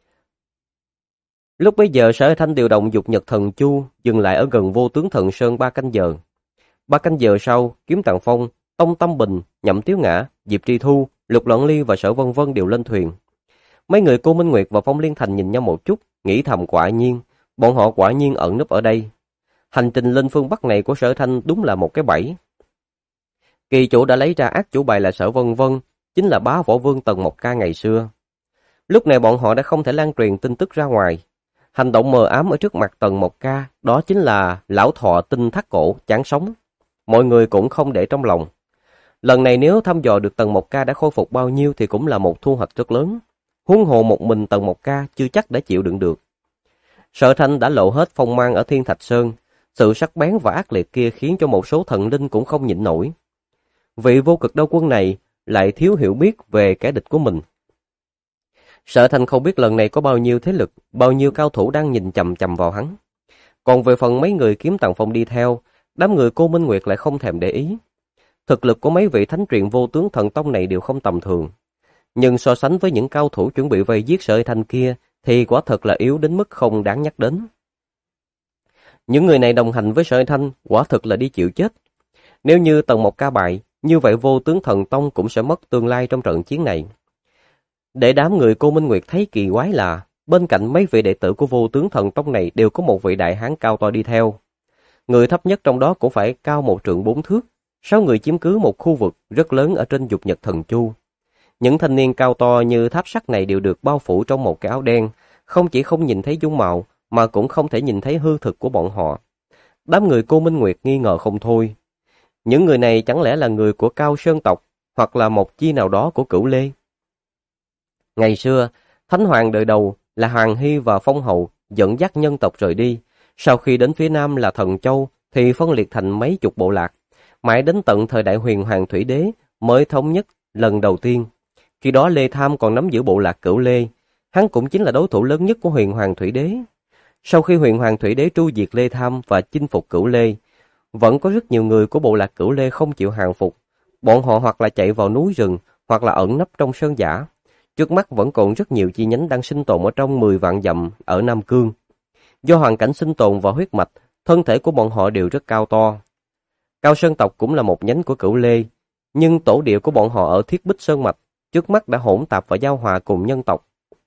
Lúc bấy giờ Sở Thanh điều động Dục Nhật Thần Chu dừng lại ở gần Vô Tướng Thần Sơn 3 canh giờ. 3 canh giờ sau, Kiếm Tàng Phong, Tông Tâm Bình, Nhậm Tiếu Ngã, Diệp Tri Thu, Lục Loạn Ly và Sở Vân Vân đều lên thuyền. Mấy người Cô Minh Nguyệt và Phong Liên Thành nhìn nhau một chút, nghĩ thầm quả nhiên, bọn họ quả nhiên ẩn núp ở đây. Hành trình lên phương Bắc này của Sở Thanh đúng là một cái bẫy. Kỳ chủ đã lấy ra ác chủ bài là Sở Vân Vân, chính là bá võ vương Tần Mộc Ca ngày xưa. Lúc này bọn họ đã không thể lan truyền tin tức ra ngoài. Hành động mờ ám ở trước mặt Tần Mộc Ca, đó chính là lão thọ tinh thắt cổ, chán sống. Mọi người cũng không để trong lòng. Lần này nếu thăm dò được Tần Mộc Ca đã khôi phục bao nhiêu thì cũng là một thu hoạch rất lớn. Huống hồ một mình Tần Mộc Ca chưa chắc đã chịu đựng được. Sở Thanh đã lộ hết phong mang ở Thiên Thạch Sơn, sự sắc bén và ác liệt kia khiến cho một số thần linh cũng không nhịn nổi. Vị vô cực đao quân này lại thiếu hiểu biết về kẻ địch của mình. Sở Thanh không biết lần này có bao nhiêu thế lực, bao nhiêu cao thủ đang nhìn chằm chằm vào hắn. Còn về phần mấy người Kiếm Tàng Phong đi theo, đám người Cô Minh Nguyệt lại không thèm để ý. Thực lực của mấy vị thánh truyền vô tướng thần tông này đều không tầm thường. Nhưng so sánh với những cao thủ chuẩn bị vây giết Sở Thanh kia thì quả thật là yếu đến mức không đáng nhắc đến. Những người này đồng hành với Sở Thanh quả thực là đi chịu chết. Nếu như Tần Mộc Ca bại, như vậy vô tướng thần tông cũng sẽ mất tương lai trong trận chiến này. Để đám người Cô Minh Nguyệt thấy kỳ quái là bên cạnh mấy vị đệ tử của vô tướng thần tông này đều có một vị đại hán cao to đi theo. Người thấp nhất trong đó cũng phải cao 1 trượng 4 thước, 6 người chiếm cứ một khu vực rất lớn ở trên Dục Nhật Thần Chu. Những thanh niên cao to như tháp sắt này đều được bao phủ trong một cái áo đen, không chỉ không nhìn thấy dung mạo mà cũng không thể nhìn thấy hư thực của bọn họ. Đám người Cô Minh Nguyệt nghi ngờ không thôi. Những người này chẳng lẽ là người của Cao Sơn tộc hoặc là một chi nào đó của Cửu Lê? Ngày xưa, Thánh Hoàng đời đầu là Hoàng Hy và Phong Hậu dẫn dắt nhân tộc rời đi. Sau khi đến phía Nam là Thần Châu thì phân liệt thành mấy chục bộ lạc. Mãi đến tận thời đại Huyền Hoàng Thủy Đế mới thống nhất lần đầu tiên. Khi đó Lê Tham còn nắm giữ bộ lạc Cửu Lê. Hắn cũng chính là đối thủ lớn nhất của Huyền Hoàng Thủy Đế. Sau khi Huyền Hoàng Thủy Đế tru diệt Lê Tham và chinh phục Cửu Lê, vẫn có rất nhiều người của bộ lạc Cửu Lê không chịu hàng phục. Bọn họ hoặc là chạy vào núi rừng, hoặc là ẩn nấp trong sơn dã. Trước mắt vẫn còn rất nhiều chi nhánh đang sinh tồn ở trong 10 vạn dặm ở Nam Cương. Do hoàn cảnh sinh tồn và huyết mạch, thân thể của bọn họ đều rất cao to. Cao Sơn tộc cũng là một nhánh của Cửu Lê, nhưng tổ địa của bọn họ ở Thiết Bích Sơn Mạch, trước mắt đã hỗn tạp và giao hòa cùng nhân tộc.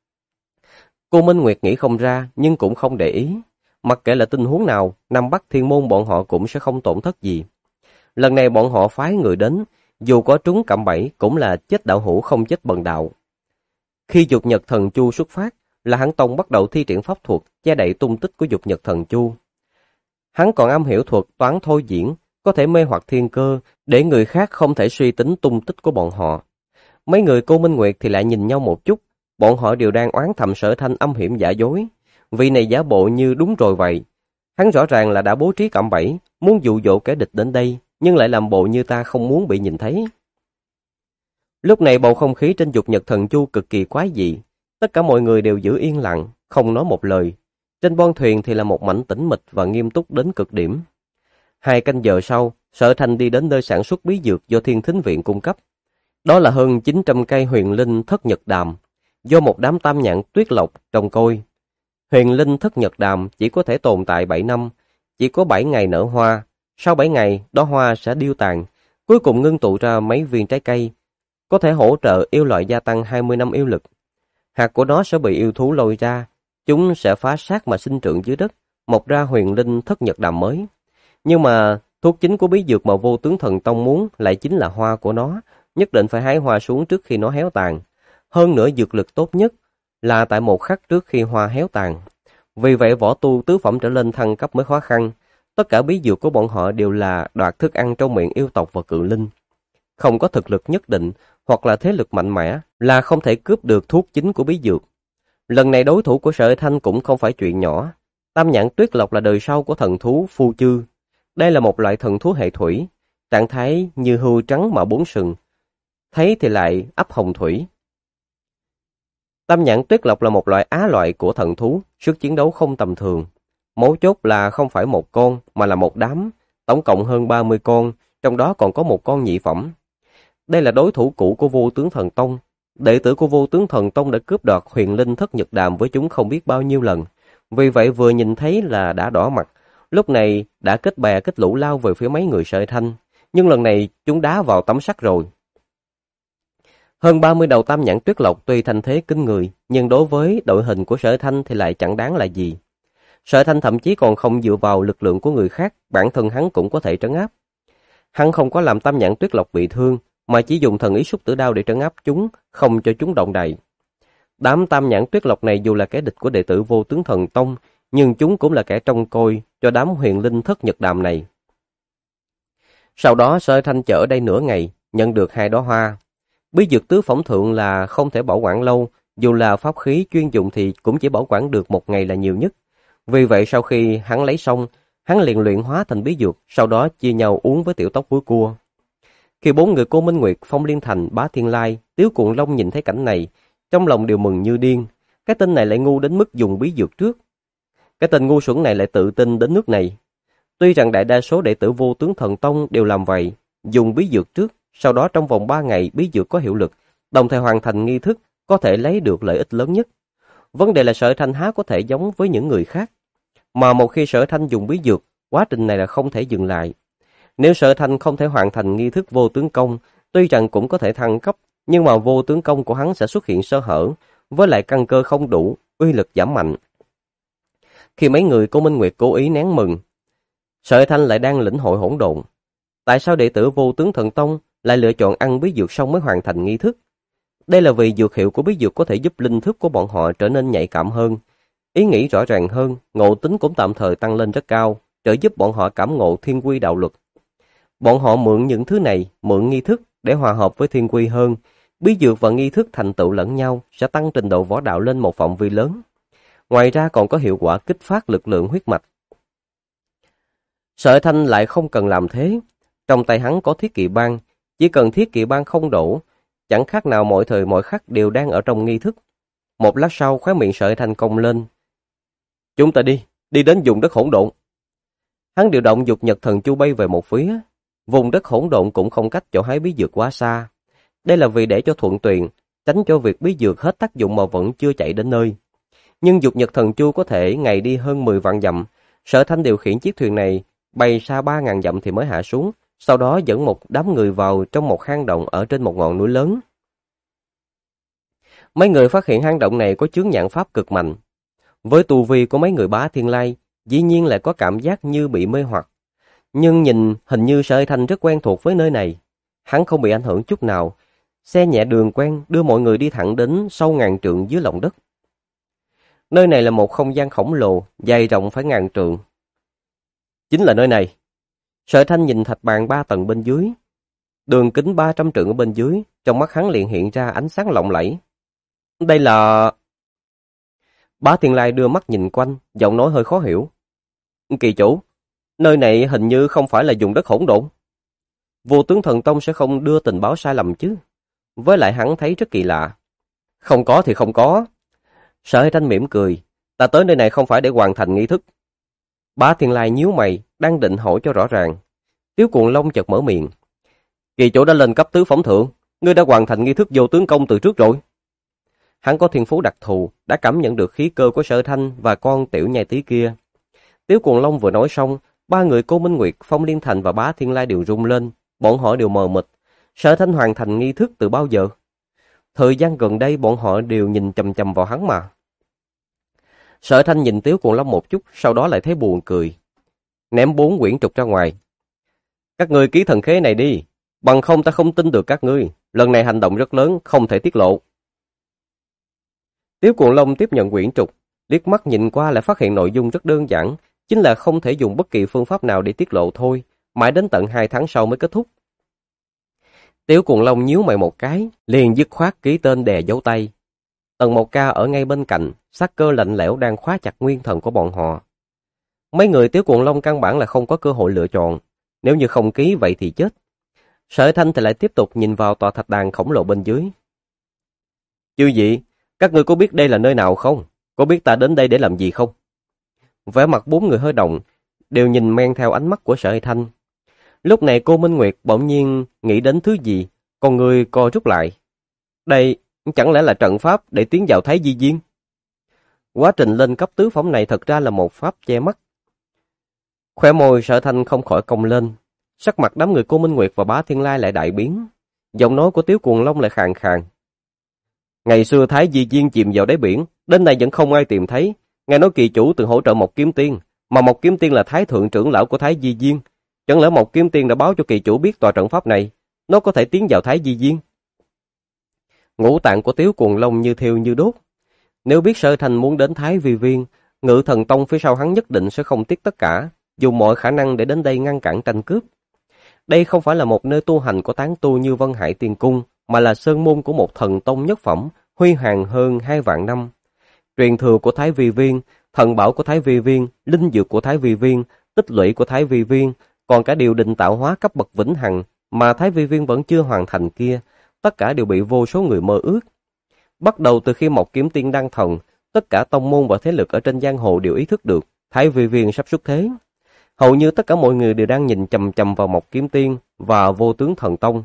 Cô Minh Nguyệt nghĩ không ra, nhưng cũng không để ý. Mặc kệ là tình huống nào, Nam Bắc Thiên Môn bọn họ cũng sẽ không tổn thất gì. Lần này bọn họ phái người đến, dù có trúng cạm bẫy cũng là chết đạo hữu không chết bần đạo. Khi Dục Nhật Thần Chu xuất phát, là hắn Tông bắt đầu thi triển pháp thuật che đậy tung tích của Dục Nhật Thần Chu. Hắn còn am hiểu thuật toán thôi diễn, có thể mê hoặc thiên cơ để người khác không thể suy tính tung tích của bọn họ. Mấy người Cô Minh Nguyệt thì lại nhìn nhau một chút, bọn họ đều đang oán thầm Sở Thanh âm hiểm giả dối. Vị này giả bộ như đúng rồi vậy. Hắn rõ ràng là đã bố trí cạm bẫy, muốn dụ dỗ kẻ địch đến đây, nhưng lại làm bộ như ta không muốn bị nhìn thấy. Lúc này bầu không khí trên Dục Nhật Thần Chu cực kỳ quái dị. Tất cả mọi người đều giữ yên lặng, không nói một lời. Trên bon thuyền thì là một mảnh tĩnh mịch và nghiêm túc đến cực điểm. 2 canh giờ sau, Sở Thanh đi đến nơi sản xuất bí dược do Thiên Thính Viện cung cấp. Đó là hơn 900 cây huyền linh thất nhật đàm, do một đám tam nhãn tuyết lộc trồng côi. Huyền linh thất nhật đàm chỉ có thể tồn tại 7 năm, chỉ có 7 ngày nở hoa. Sau 7 ngày, đó hoa sẽ điêu tàn, cuối cùng ngưng tụ ra mấy viên trái cây, có thể hỗ trợ yêu loại gia tăng 20 năm yêu lực. Hạt của nó sẽ bị yêu thú lôi ra, chúng sẽ phá xác mà sinh trưởng dưới đất, mọc ra huyền linh thất nhật đàm mới. Nhưng mà thuốc chính của bí dược mà Vô Tướng Thần Tông muốn lại chính là hoa của nó, nhất định phải hái hoa xuống trước khi nó héo tàn. Hơn nữa dược lực tốt nhất là tại một khắc trước khi hoa héo tàn. Vì vậy võ tu tứ phẩm trở lên thăng cấp mới khó khăn. Tất cả bí dược của bọn họ đều là đoạt thức ăn trong miệng yêu tộc và cự linh. Không có thực lực nhất định hoặc là thế lực mạnh mẽ là không thể cướp được thuốc chính của bí dược. Lần này đối thủ của Sở Thanh cũng không phải chuyện nhỏ. Tam nhãn tuyết lộc là đời sau của thần thú Phu Chư. Đây là một loại thần thú hệ thủy. trạng thái như hươu trắng mà bốn sừng, thấy thì lại ấp hồng thủy. Tam nhãn tuyết lộc là một loại á loại của thần thú, sức chiến đấu không tầm thường. Mấu chốt là không phải một con mà là một đám, tổng cộng hơn 30 con, trong đó còn có một con nhị phẩm. Đây là đối thủ cũ của Vô Tướng Thần Tông. Đệ tử của Vô Tướng Thần Tông đã cướp đoạt Huyền Linh Thất Nhật Đàm với chúng không biết bao nhiêu lần. Vì vậy vừa nhìn thấy là đã đỏ mặt, lúc này đã kết bè kết lũ lao về phía mấy người Sợi Thanh, nhưng lần này chúng đá vào tấm sắt rồi. Hơn 30 đầu tam nhãn tuyết lộc tuy thành thế kinh người, nhưng đối với đội hình của Sở Thanh thì lại chẳng đáng là gì. Sở Thanh thậm chí còn không dựa vào lực lượng của người khác, bản thân hắn cũng có thể trấn áp. Hắn không có làm tam nhãn tuyết lộc bị thương, mà chỉ dùng thần ý xúc tử đao để trấn áp chúng, không cho chúng động đậy. Đám tam nhãn tuyết lộc này dù là kẻ địch của đệ tử Vô Tướng Thần Tông, nhưng chúng cũng là kẻ trông coi cho đám Huyền Linh Thất Nhật Đàm này. Sau đó Sở Thanh chở đây nửa ngày, nhận được 2 đóa hoa. Bí dược tứ phẩm thượng là không thể bảo quản lâu, dù là pháp khí chuyên dụng thì cũng chỉ bảo quản được 1 ngày là nhiều nhất. Vì vậy sau khi hắn lấy xong, hắn liền luyện hóa thành bí dược, sau đó chia nhau uống với tiểu tóc cuối cua. Khi 4 người Cô Minh Nguyệt, Phong Liên Thành, Bá Thiên Lai, Tiếu Cuộn Long nhìn thấy cảnh này, trong lòng đều mừng như điên. Cái tên này lại ngu đến mức dùng bí dược trước. Cái tên ngu xuẩn này lại tự tin đến nước này. Tuy rằng đại đa số đệ tử Vô Tướng Thần Tông đều làm vậy, dùng bí dược trước, sau đó trong vòng 3 ngày bí dược có hiệu lực, đồng thời hoàn thành nghi thức, có thể lấy được lợi ích lớn nhất. Vấn đề là Sở Thanh há có thể giống với những người khác. Mà một khi Sở Thanh dùng bí dược, quá trình này là không thể dừng lại. Nếu Sở Thanh không thể hoàn thành nghi thức vô tướng công, tuy rằng cũng có thể thăng cấp, nhưng mà vô tướng công của hắn sẽ xuất hiện sơ hở, với lại căn cơ không đủ, uy lực giảm mạnh. Khi mấy người Cô Minh Nguyệt cố ý nén mừng, Sở Thanh lại đang lĩnh hội hỗn độn. Tại sao đệ tử Vô Tướng Thần Tông lại lựa chọn ăn bí dược xong mới hoàn thành nghi thức? Đây là vì dược hiệu của bí dược có thể giúp linh thức của bọn họ trở nên nhạy cảm hơn, ý nghĩ rõ ràng hơn, ngộ tính cũng tạm thời tăng lên rất cao, trợ giúp bọn họ cảm ngộ thiên quy đạo luật. Bọn họ mượn những thứ này, mượn nghi thức để hòa hợp với thiên quy hơn. Bí dược và nghi thức thành tựu lẫn nhau sẽ tăng trình độ võ đạo lên một phạm vi lớn. Ngoài ra còn có hiệu quả kích phát lực lượng huyết mạch. Sở Thanh lại không cần làm thế. Trong tay hắn có thiết kỵ băng, chỉ cần thiết kỵ băng không đổ, chẳng khác nào mọi thời mọi khắc đều đang ở trong nghi thức. Một lát sau khóe miệng Sở Thanh cong lên. Chúng ta đi đến vùng đất hỗn độn. Hắn điều động dục nhật thần chu bay về một phía. Vùng đất hỗn độn cũng không cách chỗ hái bí dược quá xa. Đây là vì để cho thuận tiện, tránh cho việc bí dược hết tác dụng mà vẫn chưa chạy đến nơi. Nhưng dục nhật thần chu có thể ngày đi hơn 10 vạn dặm. Sở Thanh điều khiển chiếc thuyền này bay xa 3.000 dặm thì mới hạ xuống, sau đó dẫn một đám người vào trong một hang động ở trên một ngọn núi lớn. Mấy người phát hiện hang động này có chướng nhãn pháp cực mạnh. Với tu vi của mấy người Bá Thiên Lai, dĩ nhiên lại có cảm giác như bị mê hoặc. Nhưng nhìn hình như Sở Thanh rất quen thuộc với nơi này. Hắn không bị ảnh hưởng chút nào. Xe nhẹ đường quen đưa mọi người đi thẳng đến sâu ngàn trượng dưới lòng đất. Nơi này là một không gian khổng lồ, dài rộng phải ngàn trượng. Chính là nơi này. Sở Thanh nhìn thạch bàn 3 tầng bên dưới. Đường kính 300 trượng ở bên dưới, trong mắt hắn liền hiện ra ánh sáng lộng lẫy. Đây là... Bá Thiên Lai đưa mắt nhìn quanh, giọng nói hơi khó hiểu. Kỳ chủ, nơi này hình như không phải là vùng đất hỗn độn. Vô Tướng Thần Tông sẽ không đưa tình báo sai lầm chứ. Với lại hắn thấy rất kỳ lạ. Không có thì không có. Sở Thanh mỉm cười. Ta tới nơi này không phải để hoàn thành nghi thức. Bá Thiên Lai nhíu mày, đang định hỏi cho rõ ràng. Tiếu Cuộn Long chợt mở miệng. Kỳ chủ đã lên cấp tứ phẩm thượng. Ngươi đã hoàn thành nghi thức vô tướng công từ trước rồi. Hắn có thiên phú đặc thù, đã cảm nhận được khí cơ của Sở Thanh và con tiểu nhai tí kia. Tiếu Cuộn Long vừa nói xong, 3 người Cô Minh Nguyệt, Phong Liên Thành và Bá Thiên Lai đều rung lên, bọn họ đều mờ mịt. Sở Thanh hoàn thành nghi thức từ bao giờ? Thời gian gần đây bọn họ đều nhìn chằm chằm vào hắn mà. Sở Thanh nhìn Tiếu Cuộn Long một chút, sau đó lại thấy buồn cười. Ném 4 quyển trục ra ngoài. Các ngươi ký thần khế này đi, bằng không ta không tin được các ngươi. Lần này hành động rất lớn, không thể tiết lộ. Tiếu Cuộn Long tiếp nhận quyển trục, liếc mắt nhìn qua lại phát hiện nội dung rất đơn giản, chính là không thể dùng bất kỳ phương pháp nào để tiết lộ thôi, mãi đến tận 2 tháng sau mới kết thúc. Tiếu Cuộn Long nhíu mày một cái, liền dứt khoát ký tên đè dấu tay. Tần Mộc Ca ở ngay bên cạnh, sắc cơ lạnh lẽo đang khóa chặt nguyên thần của bọn họ. Mấy người Tiếu Cuộn Long căn bản là không có cơ hội lựa chọn, nếu như không ký vậy thì chết, Sở Thanh thì lại tiếp tục nhìn vào tòa thạch đàn khổng lồ bên dưới. Chư vị, các ngươi có biết đây là nơi nào không? Có biết ta đến đây để làm gì không? Vẻ mặt bốn người hơi động, đều nhìn men theo ánh mắt của Sở Thanh. Lúc này cô Minh Nguyệt bỗng nhiên nghĩ đến thứ gì, con người co rút lại. Đây chẳng lẽ là trận pháp để tiến vào Thái Di Viên? Quá trình lên cấp tứ phẩm này thật ra là một pháp che mắt. Khóe môi Sở Thanh không khỏi cong lên, sắc mặt đám người cô Minh Nguyệt và Bá Thiên Lai lại đại biến, giọng nói của Tiếu Cuồng Long lại khàn khàn. Ngày xưa Thái Di Viên chìm vào đáy biển, đến nay vẫn không ai tìm thấy. Nghe nói kỳ chủ từng hỗ trợ Mộc Kiếm Tiên, mà Mộc Kiếm Tiên là thái thượng trưởng lão của Thái Di Viên. Chẳng lẽ Mộc Kiếm Tiên đã báo cho kỳ chủ biết tòa trận pháp này, nó có thể tiến vào Thái Di Viên? Ngũ tạng của Tiếu Cuồng Long như thiêu như đốt. Nếu biết Sở Thanh muốn đến Thái Vi Viên, Ngự Thần Tông phía sau hắn nhất định sẽ không tiếc tất cả, dùng mọi khả năng để đến đây ngăn cản tranh cướp. Đây không phải là một nơi tu hành của tán tu như Vân Hải Tiên Cung, mà là sơn môn của một thần tông nhất phẩm, huy hoàng hơn 2 vạn năm. Truyền thừa của Thái Vi Viên, thần bảo của Thái Vi Viên, linh dược của Thái Vi Viên, tích lũy của Thái Vi Viên, còn cả điều định tạo hóa cấp bậc vĩnh hằng mà Thái Vi Viên vẫn chưa hoàn thành kia, tất cả đều bị vô số người mơ ước. Bắt đầu từ khi Mộc Kiếm Tiên đăng thần, tất cả tông môn và thế lực ở trên giang hồ đều ý thức được Thái Vi Viên sắp xuất thế. Hầu như tất cả mọi người đều đang nhìn chằm chằm vào Mộc Kiếm Tiên và Vô Tướng Thần Tông.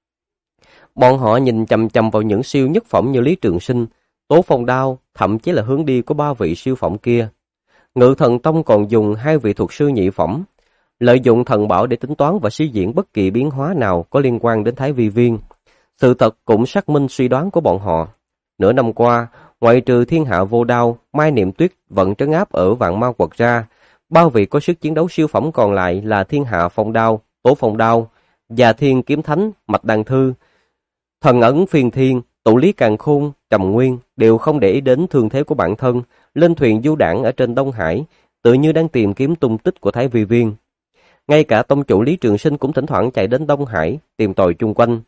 Bọn họ nhìn chằm chằm vào những siêu nhất phẩm như Lý Trường Sinh, Tố Phong Đao, thậm chí là hướng đi của 3 vị siêu phẩm kia. Ngự Thần Tông còn dùng 2 vị thuật sư nhị phẩm, lợi dụng thần bảo để tính toán và suy diễn bất kỳ biến hóa nào có liên quan đến Thái Vi Viên. Sự thật cũng xác minh suy đoán của bọn họ. Nửa năm qua, ngoại trừ Thiên Hạ Vô Đao, Mai Niệm Tuyết vẫn trấn áp ở Vạn Ma Quật ra, 3 vị có sức chiến đấu siêu phẩm còn lại là Thiên Hạ Phong Đao, Tố Phong Đao, và Thiên Kiếm Thánh, Mạch Đan Thư. Thần ấn Phiên Thiên, Tụ Lý Càn Khôn, Trầm Nguyên đều không để ý đến thương thế của bản thân, lên thuyền du đãng ở trên Đông Hải, tự như đang tìm kiếm tung tích của Thái Vi Viên. Ngay cả tông chủ Lý Trường Sinh cũng thỉnh thoảng chạy đến Đông Hải tìm tòi chung quanh.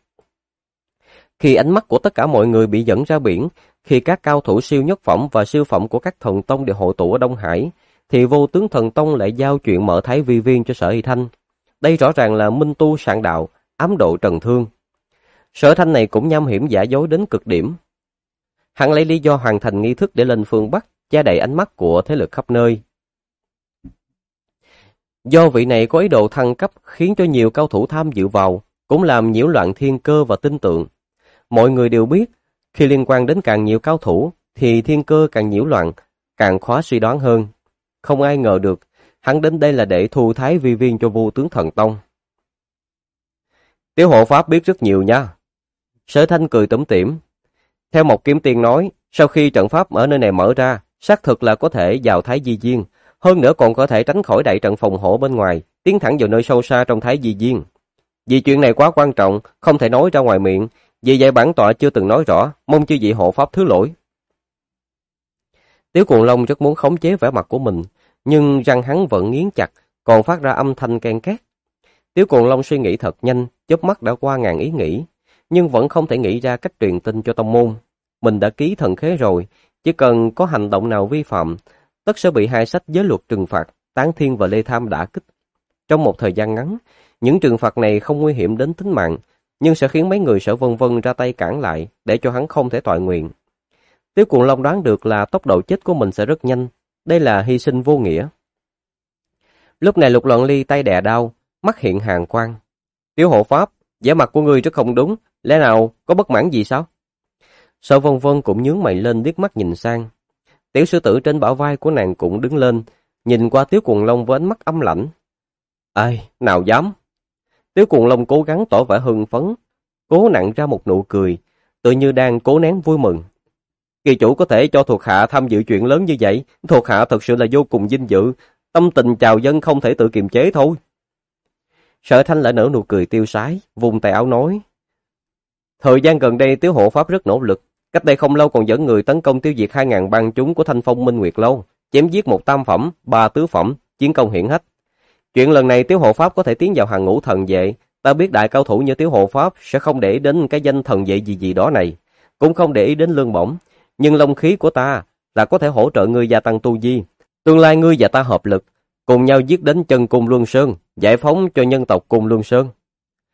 Khi ánh mắt của tất cả mọi người bị dẫn ra biển, khi các cao thủ siêu nhất phẩm và siêu phẩm của các thần tông đều hội tụ ở Đông Hải, thì Vô Tướng Thần Tông lại giao chuyện mở Thái Vi Viên cho Sở Y Thanh. Đây rõ ràng là minh tu sạn đạo, ám độ trần thương. Sở Thanh này cũng nham hiểm giả dối đến cực điểm. Hắn lấy lý do hoàn thành nghi thức để lên phương Bắc, che đậy ánh mắt của thế lực khắp nơi. Do vị này có ý đồ thăng cấp khiến cho nhiều cao thủ tham dự vào, cũng làm nhiễu loạn thiên cơ và tinh tượng. Mọi người đều biết, khi liên quan đến càng nhiều cao thủ, thì thiên cơ càng nhiễu loạn, càng khó suy đoán hơn. Không ai ngờ được, hắn đến đây là để thu Thái Vi Viên cho Vô Tướng Thần Tông. Tiểu hộ pháp biết rất nhiều nha. Sở Thanh cười tủm tỉm. Theo Mộc Kiếm Tiên nói, sau khi trận pháp ở nơi này mở ra, xác thực là có thể vào Thái Di Viên, hơn nữa còn có thể tránh khỏi đại trận phòng hộ bên ngoài, tiến thẳng vào nơi sâu xa trong Thái Di Viên. Vì chuyện này quá quan trọng, không thể nói ra ngoài miệng, vì vậy bản tọa chưa từng nói rõ, mong chư vị hộ pháp thứ lỗi. Tiếu Cuồng Long rất muốn khống chế vẻ mặt của mình, nhưng răng hắn vẫn nghiến chặt, còn phát ra âm thanh ken két. Tiếu Cuồng Long suy nghĩ thật nhanh, chớp mắt đã qua ngàn ý nghĩ, nhưng vẫn không thể nghĩ ra cách truyền tin cho tông môn. Mình đã ký thần khế rồi, chỉ cần có hành động nào vi phạm, tất sẽ bị 2 sách giới luật trừng phạt, Tán Thiên và Lê Tham đả kích. Trong một thời gian ngắn, những trừng phạt này không nguy hiểm đến tính mạng, nhưng sẽ khiến mấy người Sở Vân Vân ra tay cản lại, để cho hắn không thể toại nguyện. Tiếu Cuồng Long đoán được là tốc độ chết của mình sẽ rất nhanh, đây là hy sinh vô nghĩa. Lúc này Lục Loạn Ly tay đè đao, mắt hiện hàn quang. Tiếu hộ pháp, vẻ mặt của ngươi rất không đúng, lẽ nào có bất mãn gì sao? Sở Vân Vân cũng nhướng mày lên liếc mắt nhìn sang. Tiểu sư tử trên bả vai của nàng cũng đứng lên, nhìn qua Tiếu Cuồng Long với ánh mắt âm lãnh. Ai, nào dám? Tiếu Cuồng Long cố gắng tỏ vẻ hưng phấn, cố nặn ra một nụ cười, tự như đang cố nén vui mừng. Kỳ chủ có thể cho thuộc hạ tham dự chuyện lớn như vậy, thuộc hạ thật sự là vô cùng vinh dự, tâm tình chào dân không thể tự kiềm chế thôi. Sở Thanh lại nở nụ cười tiêu sái, vùng tay áo nói. Thời gian gần đây Tiếu hộ pháp rất nỗ lực, cách đây không lâu còn dẫn người tấn công tiêu diệt 2.000 bang chúng của Thanh Phong Minh Nguyệt Lâu, chém giết 1 tam phẩm, 3 tứ phẩm, chiến công hiển hách. Chuyện lần này Tiếu hộ pháp có thể tiến vào hàng ngũ thần vệ, ta biết đại cao thủ như Tiếu hộ pháp sẽ không để ý đến cái danh thần vệ gì gì đó này, cũng không để ý đến lương bổng, nhưng long khí của ta là có thể hỗ trợ ngươi gia tăng tu vi. Tương lai ngươi và ta hợp lực, cùng nhau giết đến chân Cung Luân Sơn, giải phóng cho nhân tộc Cung Luân Sơn.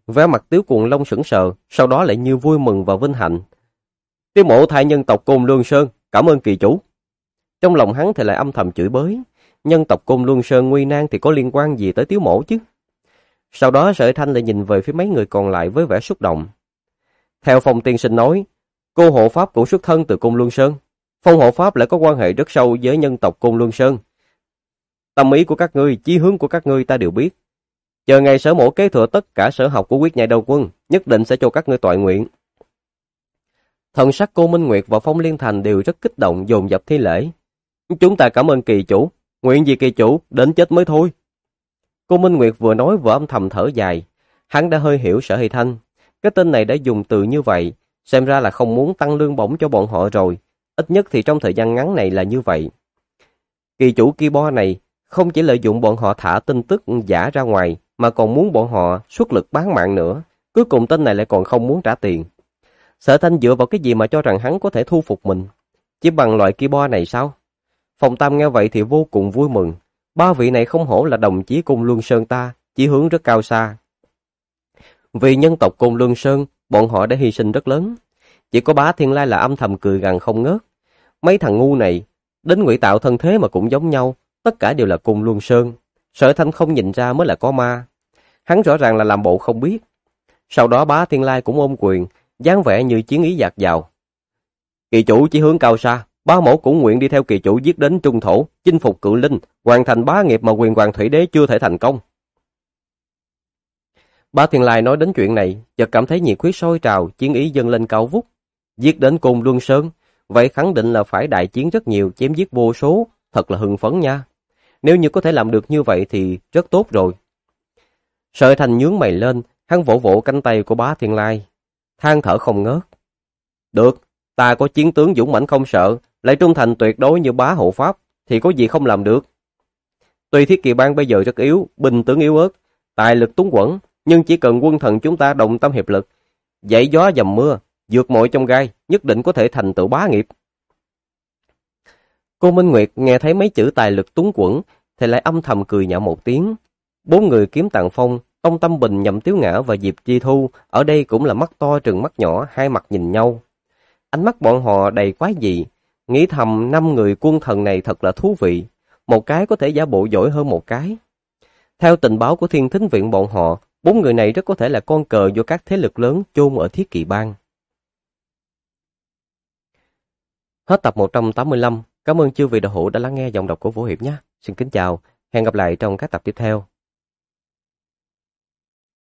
Vẻ mặt Tiếu Cuồng Long sững sờ, sau đó lại như vui mừng và vinh hạnh. Tiếu mộ thay nhân tộc Côn Lương Sơn, cảm ơn kỳ chủ. Trong lòng hắn thì lại âm thầm chửi bới, nhân tộc Côn Luân Sơn nguy nan thì có liên quan gì tới Tiếu mổ chứ? Sau đó Sở Thanh lại nhìn về phía mấy người còn lại với vẻ xúc động. Theo Phong tiên sinh nói, cô hộ pháp cũng xuất thân từ Côn Luân Sơn. Phong hộ pháp lại có quan hệ rất sâu với nhân tộc Côn Luân Sơn. Tâm ý của các ngươi, chí hướng của các ngươi ta đều biết. Chờ ngày Sở mổ kế thừa tất cả sở học của Quyết Nhai Đầu Quân, nhất định sẽ cho các ngươi toại nguyện. Thần sắc Cô Minh Nguyệt và Phong Liên Thành đều rất kích động dồn dập thi lễ. Chúng ta cảm ơn kỳ chủ, nguyện gì kỳ chủ, đến chết mới thôi. Cô Minh Nguyệt vừa nói vừa âm thầm thở dài, hắn đã hơi hiểu Sở Hy Thanh. Cái tên này đã dùng từ như vậy, xem ra là không muốn tăng lương bổng cho bọn họ rồi, ít nhất thì trong thời gian ngắn này là như vậy. Kỳ chủ Kibo này không chỉ lợi dụng bọn họ thả tin tức giả ra ngoài, mà còn muốn bọn họ xuất lực bán mạng nữa, cuối cùng tên này lại còn không muốn trả tiền. Sở Thanh dựa vào cái gì mà cho rằng hắn có thể thu phục mình? Chỉ bằng loại Kibo này sao? Phong Tam nghe vậy thì vô cùng vui mừng. Ba vị này không hổ là đồng chí Côn Luân Sơn ta, chí hướng rất cao xa. Vì nhân tộc Côn Luân Sơn, bọn họ đã hy sinh rất lớn. Chỉ có Bá Thiên Lai là âm thầm cười gằn không ngớt. Mấy thằng ngu này, đến ngụy tạo thân thế mà cũng giống nhau, tất cả đều là Côn Luân Sơn. Sở Thanh không nhìn ra mới là có ma. Hắn rõ ràng là làm bộ không biết. Sau đó Bá Thiên Lai cũng ôm quyền, dáng vẻ như chiến ý dạt dào. Kỳ chủ chí hướng cao xa, bá mẫu cũng nguyện đi theo kỳ chủ giết đến trung thổ, chinh phục cự linh, hoàn thành bá nghiệp mà quyền hoàng thủy đế chưa thể thành công. Bá Thiên Lai nói đến chuyện này, chợt cảm thấy nhiệt huyết sôi trào, chiến ý dâng lên cao vút. Giết đến Côn Luân Sơn, vậy khẳng định là phải đại chiến rất nhiều, chém giết vô số, thật là hưng phấn nha. Nếu như có thể làm được như vậy thì rất tốt rồi. Sở Thành nhướng mày lên, hắn vỗ vỗ cánh tay của Bá Thiên Lai, than thở không ngớt. Được, ta có chiến tướng dũng mãnh không sợ, lại trung thành tuyệt đối như Bá hộ pháp, thì có gì không làm được. Tuy Thiết Kỵ Bang bây giờ rất yếu, binh tướng yếu ớt, tài lực túng quẫn, nhưng chỉ cần quân thần chúng ta đồng tâm hiệp lực, dãy gió dầm mưa, vượt mọi chông gai, nhất định có thể thành tựu bá nghiệp. Cô Minh Nguyệt nghe thấy mấy chữ tài lực túng quẫn, thì lại âm thầm cười nhạo một tiếng. Bốn người Kiếm Tạng Phong, Tông Tâm Bình, Nhậm Tiếu Ngã và Diệp Chi Thu ở đây cũng là mắt to trừng mắt nhỏ, hai mặt nhìn nhau. Ánh mắt bọn họ đầy quái dị, nghĩ thầm 5 người quân thần này thật là thú vị, một cái có thể giả bộ giỏi hơn một cái. Theo tình báo của Thiên Thính Viện bọn họ, 4 người này rất có thể là con cờ do các thế lực lớn chôn ở Thiết Kỵ Bang. Hết tập 185, cảm ơn chư vị đạo hữu đã lắng nghe giọng đọc của Vũ Hiệp nhé. Xin kính chào, hẹn gặp lại trong các tập tiếp theo.